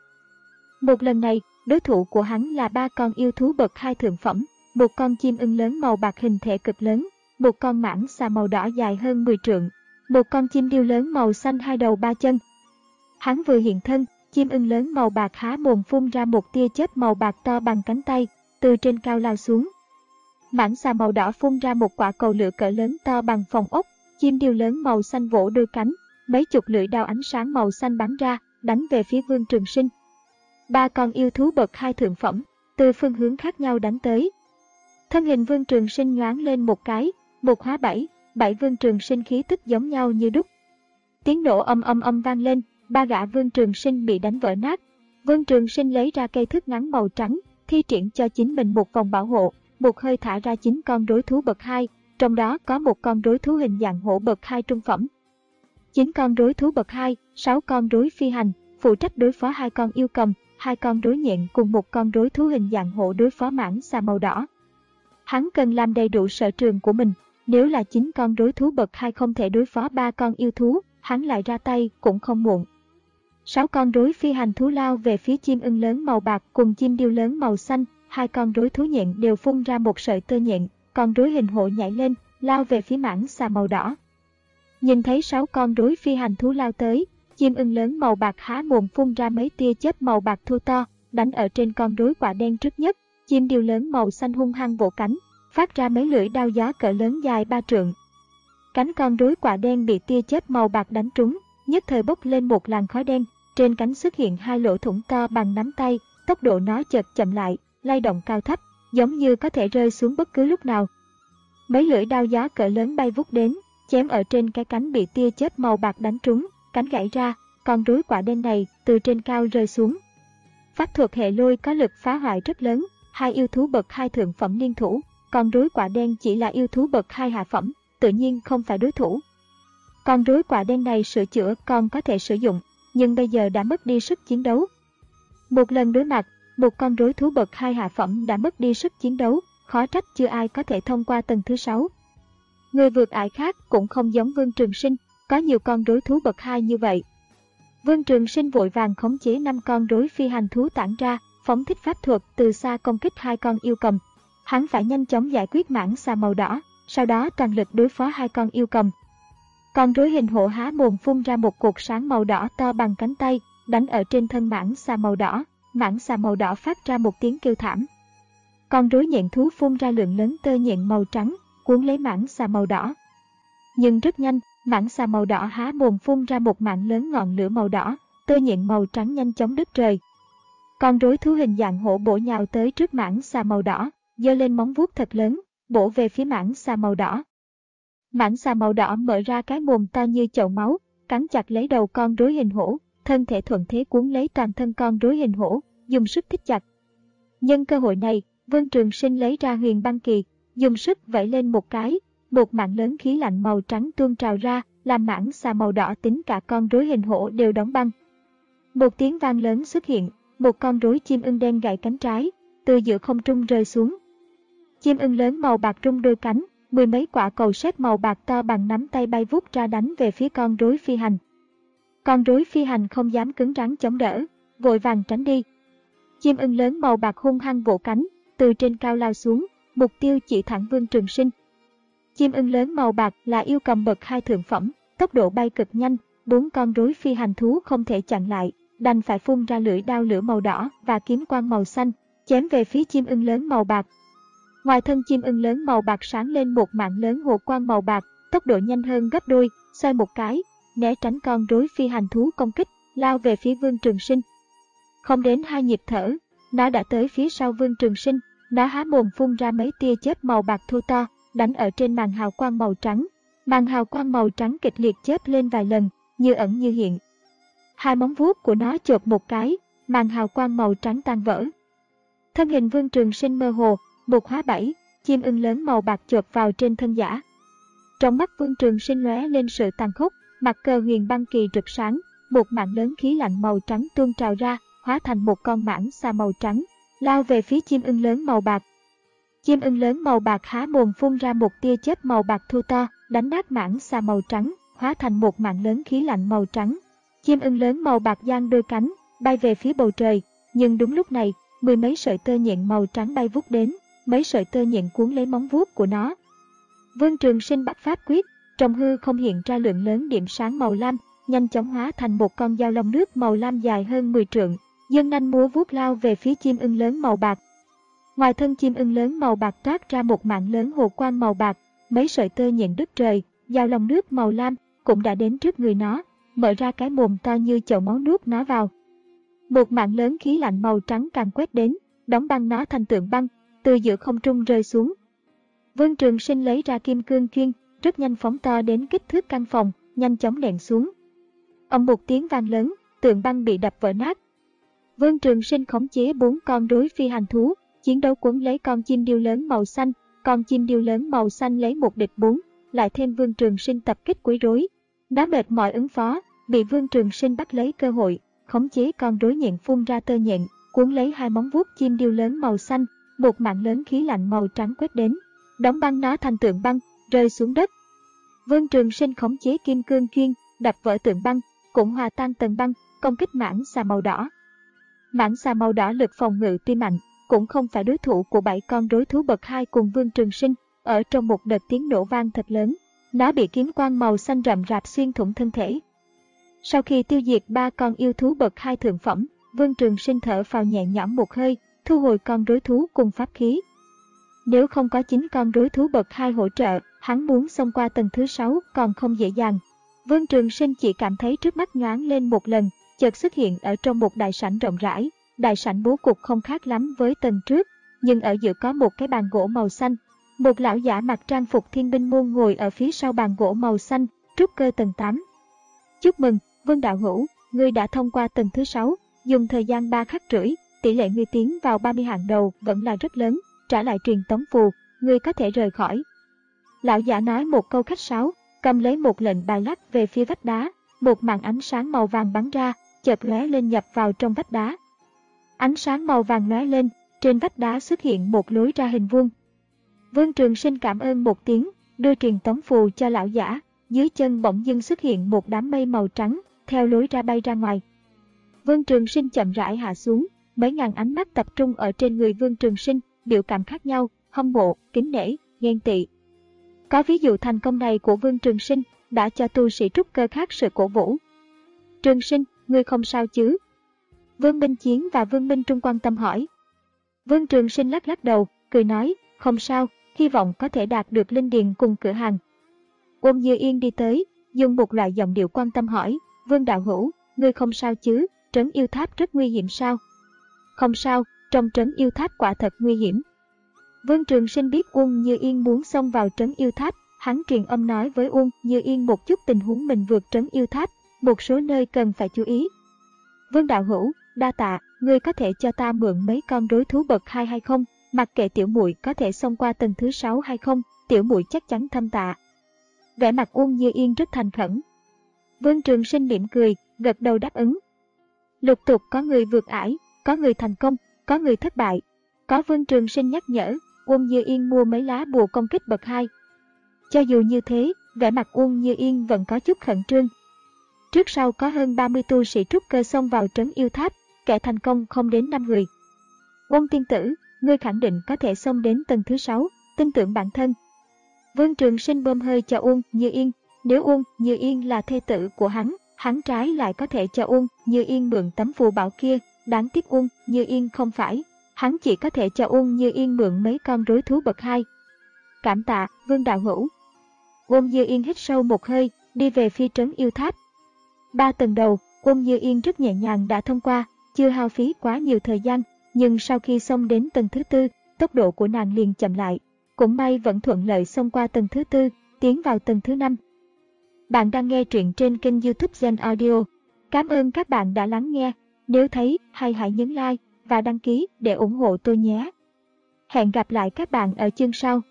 Một lần này, đối thủ của hắn là ba con yêu thú bậc hai thượng phẩm, một con chim ưng lớn màu bạc hình thể cực lớn, một con mãng xà màu đỏ dài hơn mười trượng, một con chim điêu lớn màu xanh hai đầu ba chân. Hắn vừa hiện thân, chim ưng lớn màu bạc há mồm phun ra một tia chớp màu bạc to bằng cánh tay, từ trên cao lao xuống. Mãng xà màu đỏ phun ra một quả cầu lửa cỡ lớn to bằng phòng ốc, chim điêu lớn màu xanh vỗ đôi cánh, mấy chục lưỡi đao ánh sáng màu xanh bắn ra, đánh về phía Vương Trường Sinh. Ba con yêu thú bậc hai thượng phẩm, từ phương hướng khác nhau đánh tới. Thân hình Vương Trường Sinh nhoáng lên một cái, một hóa bảy, bảy Vương Trường Sinh khí tức giống nhau như đúc. Tiếng nổ âm âm âm vang lên, ba gã Vương Trường Sinh bị đánh vỡ nát. Vương Trường Sinh lấy ra cây thước ngắn màu trắng, thi triển cho chính mình một vòng bảo hộ, một hơi thả ra chín con rối thú bậc hai, trong đó có một con rối thú hình dạng hổ bậc hai trung phẩm. chín con rối thú bậc hai, sáu con rối phi hành, phụ trách đối phó hai con yêu cầm, hai con rối nhện cùng một con rối thú hình dạng hổ đối phó mãng xà màu đỏ. Hắn cần làm đầy đủ sở trường của mình, nếu là chín con rối thú bậc hai không thể đối phó ba con yêu thú, hắn lại ra tay cũng không muộn. Sáu con rối phi hành thú lao về phía chim ưng lớn màu bạc cùng chim điêu lớn màu xanh, hai con rối thú nhện đều phun ra một sợi tơ nhện, con rối hình hổ nhảy lên, lao về phía mãng xà màu đỏ. Nhìn thấy sáu con rối phi hành thú lao tới, chim ưng lớn màu bạc há mồm phun ra mấy tia chớp màu bạc thô to, đánh ở trên con rối quả đen trước nhất. Chim điêu lớn màu xanh hung hăng vỗ cánh, phát ra mấy lưỡi đao gió cỡ lớn dài ba trượng. Cánh con rối quả đen bị tia chớp màu bạc đánh trúng, nhất thời bốc lên một làn khói đen, trên cánh xuất hiện hai lỗ thủng to bằng nắm tay, tốc độ nó chợt chậm lại, lay động cao thấp, giống như có thể rơi xuống bất cứ lúc nào. Mấy lưỡi đao gió cỡ lớn bay vút đến, chém ở trên cái cánh bị tia chớp màu bạc đánh trúng, cánh gãy ra, con rối quả đen này từ trên cao rơi xuống. Pháp thuật hệ lôi có lực phá hoại rất lớn, hai yêu thú bậc hai thượng phẩm liên thủ, con rối quả đen chỉ là yêu thú bậc hai hạ phẩm, tự nhiên không phải đối thủ. Con rối quả đen này sửa chữa còn có thể sử dụng, nhưng bây giờ đã mất đi sức chiến đấu. Một lần đối mặt, một con rối thú bậc hai hạ phẩm đã mất đi sức chiến đấu, khó trách chưa ai có thể thông qua tầng thứ sáu. Người vượt ải khác cũng không giống Vương Trường Sinh, có nhiều con rối thú bậc hai như vậy. Vương Trường Sinh vội vàng khống chế năm con rối phi hành thú tản ra, phóng thích pháp thuật từ xa công kích hai con yêu cầm. Hắn phải nhanh chóng giải quyết mãng xà màu đỏ, sau đó toàn lực đối phó hai con yêu cầm. Con rối hình hổ há mồm phun ra một cột sáng màu đỏ to bằng cánh tay, đánh ở trên thân mãng xà màu đỏ. Mãng xà màu đỏ phát ra một tiếng kêu thảm. Con rối nhện thú phun ra lượng lớn tơ nhện màu trắng, cuốn lấy mãng xà màu đỏ. Nhưng rất nhanh, Mãng xà màu đỏ há mồm phun ra một mảng lớn ngọn lửa màu đỏ, tơ nhện màu trắng nhanh chóng đứt rời. Con rối thú hình dạng hổ bổ nhào tới trước mãng xà màu đỏ, giơ lên móng vuốt thật lớn, bổ về phía mãng xà màu đỏ. Mãng xà màu đỏ mở ra cái mồm to như chậu máu, cắn chặt lấy đầu con rối hình hổ, thân thể thuận thế cuốn lấy toàn thân con rối hình hổ, dùng sức thít chặt. Nhân cơ hội này, Vương Trường Sinh lấy ra huyền băng kỳ, dùng sức vẫy lên một cái, một mảng lớn khí lạnh màu trắng tuôn trào ra, làm mãng xà màu đỏ tính cả con rối hình hổ đều đóng băng. Một tiếng vang lớn xuất hiện, một con rối chim ưng đen gãy cánh trái, từ giữa không trung rơi xuống. Chim ưng lớn màu bạc rung đôi cánh, mười mấy quả cầu sét màu bạc to bằng nắm tay bay vút ra đánh về phía con rối phi hành. Con rối phi hành không dám cứng rắn chống đỡ, vội vàng tránh đi. Chim ưng lớn màu bạc hung hăng vỗ cánh, từ trên cao lao xuống, mục tiêu chỉ thẳng Vương Trường Sinh. Chim ưng lớn màu bạc là yêu cầm bậc hai thượng phẩm, tốc độ bay cực nhanh, bốn con rối phi hành thú không thể chặn lại, đành phải phun ra lưỡi đao lửa màu đỏ và kiếm quang màu xanh, chém về phía chim ưng lớn màu bạc. Ngoài thân chim ưng lớn màu bạc sáng lên một mảng lớn hồ quang màu bạc, tốc độ nhanh hơn gấp đôi, xoay một cái, né tránh con rối phi hành thú công kích, lao về phía Vương Trường Sinh. Không đến hai nhịp thở, nó đã tới phía sau Vương Trường Sinh, nó há mồm phun ra mấy tia chớp màu bạc thô to, đánh ở trên màn hào quang màu trắng. Màn hào quang màu trắng kịch liệt chớp lên vài lần, như ẩn như hiện. Hai móng vuốt của nó chộp một cái, màn hào quang màu trắng tan vỡ. Thân hình Vương Trường Sinh mơ hồ, một hóa bảy, chim ưng lớn màu bạc chộp vào trên thân giả. Trong mắt Vương Trường Sinh lóe lên sự tàn khốc, mặt cờ huyền băng kỳ rực sáng, một mảng lớn khí lạnh màu trắng tuôn trào ra, hóa thành một con mãng xà màu trắng, lao về phía chim ưng lớn màu bạc. Chim ưng lớn màu bạc há mồm phun ra một tia chớp màu bạc thô to, đánh nát mãng xà màu trắng, hóa thành một mảng lớn khí lạnh màu trắng. Chim ưng lớn màu bạc giang đôi cánh, bay về phía bầu trời, nhưng đúng lúc này, mười mấy sợi tơ nhện màu trắng bay vút đến, mấy sợi tơ nhện cuốn lấy móng vuốt của nó. Vương Trường Sinh bắt pháp quyết, trong hư không hiện ra lượng lớn điểm sáng màu lam, nhanh chóng hóa thành một con dao long nước màu lam dài hơn mười trượng, giương nanh múa vuốt lao về phía chim ưng lớn màu bạc. Ngoài thân chim ưng lớn màu bạc toát ra một mảng lớn hồ quang màu bạc, mấy sợi tơ nhện đứt rời, dao long nước màu lam cũng đã đến trước người nó, mở ra cái mồm to như chậu máu nuốt nó vào. Một mảng lớn khí lạnh màu trắng càng quét đến, đóng băng nó thành tượng băng, từ giữa không trung rơi xuống. Vương Trường Sinh lấy ra kim cương chuyên, rất nhanh phóng to đến kích thước căn phòng, nhanh chóng nện xuống. Ầm một tiếng vang lớn, tượng băng bị đập vỡ nát. Vương Trường Sinh khống chế bốn con rối phi hành thú, chiến đấu quấn lấy con chim điêu lớn màu xanh, con chim điêu lớn màu xanh lấy một địch bốn, lại thêm Vương Trường Sinh tập kích quấy rối. Nó mệt mỏi ứng phó, bị Vương Trường Sinh bắt lấy cơ hội, khống chế con rối nhện phun ra tơ nhện, cuốn lấy hai móng vuốt chim điêu lớn màu xanh, một mảng lớn khí lạnh màu trắng quét đến, đóng băng nó thành tượng băng, rơi xuống đất. Vương Trường Sinh khống chế kim cương chuyên, đập vỡ tượng băng, cũng hòa tan tầng băng, công kích mãng xà màu đỏ. Mãng xà màu đỏ lực phòng ngự tuy mạnh, cũng không phải đối thủ của bảy con rối thú bậc hai cùng Vương Trường Sinh. Ở trong một đợt tiếng nổ vang thật lớn, nó bị kiếm quang màu xanh rậm rạp xuyên thủng thân thể. Sau khi tiêu diệt ba con yêu thú bậc hai thượng phẩm, Vương Trường Sinh thở phào nhẹ nhõm một hơi, thu hồi con rối thú cùng pháp khí. Nếu không có chín con rối thú bậc hai hỗ trợ, hắn muốn xông qua tầng thứ sáu còn không dễ dàng. Vương Trường Sinh chỉ cảm thấy trước mắt nhoáng lên một lần, chợt xuất hiện ở trong một đại sảnh rộng rãi. Đại sảnh bố cục không khác lắm với tầng trước, nhưng ở giữa có một cái bàn gỗ màu xanh. Một lão giả mặc trang phục thiên binh môn ngồi ở phía sau bàn gỗ màu xanh, trúc cơ tầng tám. Chúc mừng, Vương đạo hữu, ngươi đã thông qua tầng thứ sáu, dùng thời gian ba khắc rưỡi, tỷ lệ ngươi tiến vào ba mươi hạng đầu vẫn là rất lớn, trả lại truyền tống phù, ngươi có thể rời khỏi. Lão giả nói một câu khách sáo, cầm lấy một lệnh bài lắc về phía vách đá, một màn ánh sáng màu vàng bắn ra, chợt lóe lên nhập vào trong vách đá. Ánh sáng màu vàng lóe lên, trên vách đá xuất hiện một lối ra hình vuông. Vương Trường Sinh cảm ơn một tiếng, đưa truyền tống phù cho lão giả, dưới chân bỗng dưng xuất hiện một đám mây màu trắng, theo lối ra bay ra ngoài. Vương Trường Sinh chậm rãi hạ xuống, mấy ngàn ánh mắt tập trung ở trên người Vương Trường Sinh, biểu cảm khác nhau, hâm mộ, kính nể, ghen tị. Có ví dụ thành công này của Vương Trường Sinh đã cho tu sĩ trúc cơ khác sự cổ vũ. Trường Sinh, ngươi không sao chứ? Vương Minh Chiến và Vương Minh Trung quan tâm hỏi. Vương Trường Sinh lắc lắc đầu, cười nói, không sao, hy vọng có thể đạt được linh điền cùng cửa hàng. Ôn Như Yên đi tới, dùng một loại giọng điệu quan tâm hỏi, Vương đạo hữu, ngươi không sao chứ, trấn yêu tháp rất nguy hiểm sao? Không sao, trong trấn yêu tháp quả thật nguy hiểm. Vương Trường Sinh biết Uông Như Yên muốn xông vào trấn yêu tháp, hắn truyền âm nói với Uông Như Yên một chút tình huống mình vượt trấn yêu tháp, một số nơi cần phải chú ý. Vương đạo hữu, đa tạ, ngươi có thể cho ta mượn mấy con rối thú bậc hai hay không? Mặc kệ tiểu muội có thể xông qua tầng thứ sáu hay không, tiểu muội chắc chắn thâm tạ. Vẻ mặt Uông Như Yên rất thành khẩn. Vương Trường Sinh mỉm cười, gật đầu đáp ứng. Lục tục có người vượt ải, có người thành công, có người thất bại. Có Vương Trường Sinh nhắc nhở, Uông Như Yên mua mấy lá bùa công kích bậc hai. Cho dù như thế, vẻ mặt Uông Như Yên vẫn có chút khẩn trương. Trước sau có hơn ba mươi tu sĩ trúc cơ xông vào trấn yêu tháp, kẻ thành công không đến năm người. Uông tiên tử, ngươi khẳng định có thể xông đến tầng thứ sáu, tin tưởng bản thân. Vương Trường Sinh bơm hơi cho Uông Như Yên, nếu Uông Như Yên là thê tử của hắn, hắn trái lại có thể cho Uông Như Yên mượn tấm phù bảo kia, đáng tiếc Uông Như Yên không phải, hắn chỉ có thể cho Uông Như Yên mượn mấy con rối thú bậc hai. Cảm tạ, Vương đạo hữu. Uông Như Yên hít sâu một hơi, đi về phía trấn yêu tháp. Ba tầng đầu, Uông Như Yên rất nhẹ nhàng đã thông qua, chưa hao phí quá nhiều thời gian, nhưng sau khi xông đến tầng thứ tư, tốc độ của nàng liền chậm lại. Cũng may vẫn thuận lợi xông qua tầng thứ tư, tiến vào tầng thứ năm. Bạn đang nghe truyện trên kênh YouTube Gen Audio. Cảm ơn các bạn đã lắng nghe. Nếu thấy hay hãy nhấn like và đăng ký để ủng hộ tôi nhé. Hẹn gặp lại các bạn ở chương sau.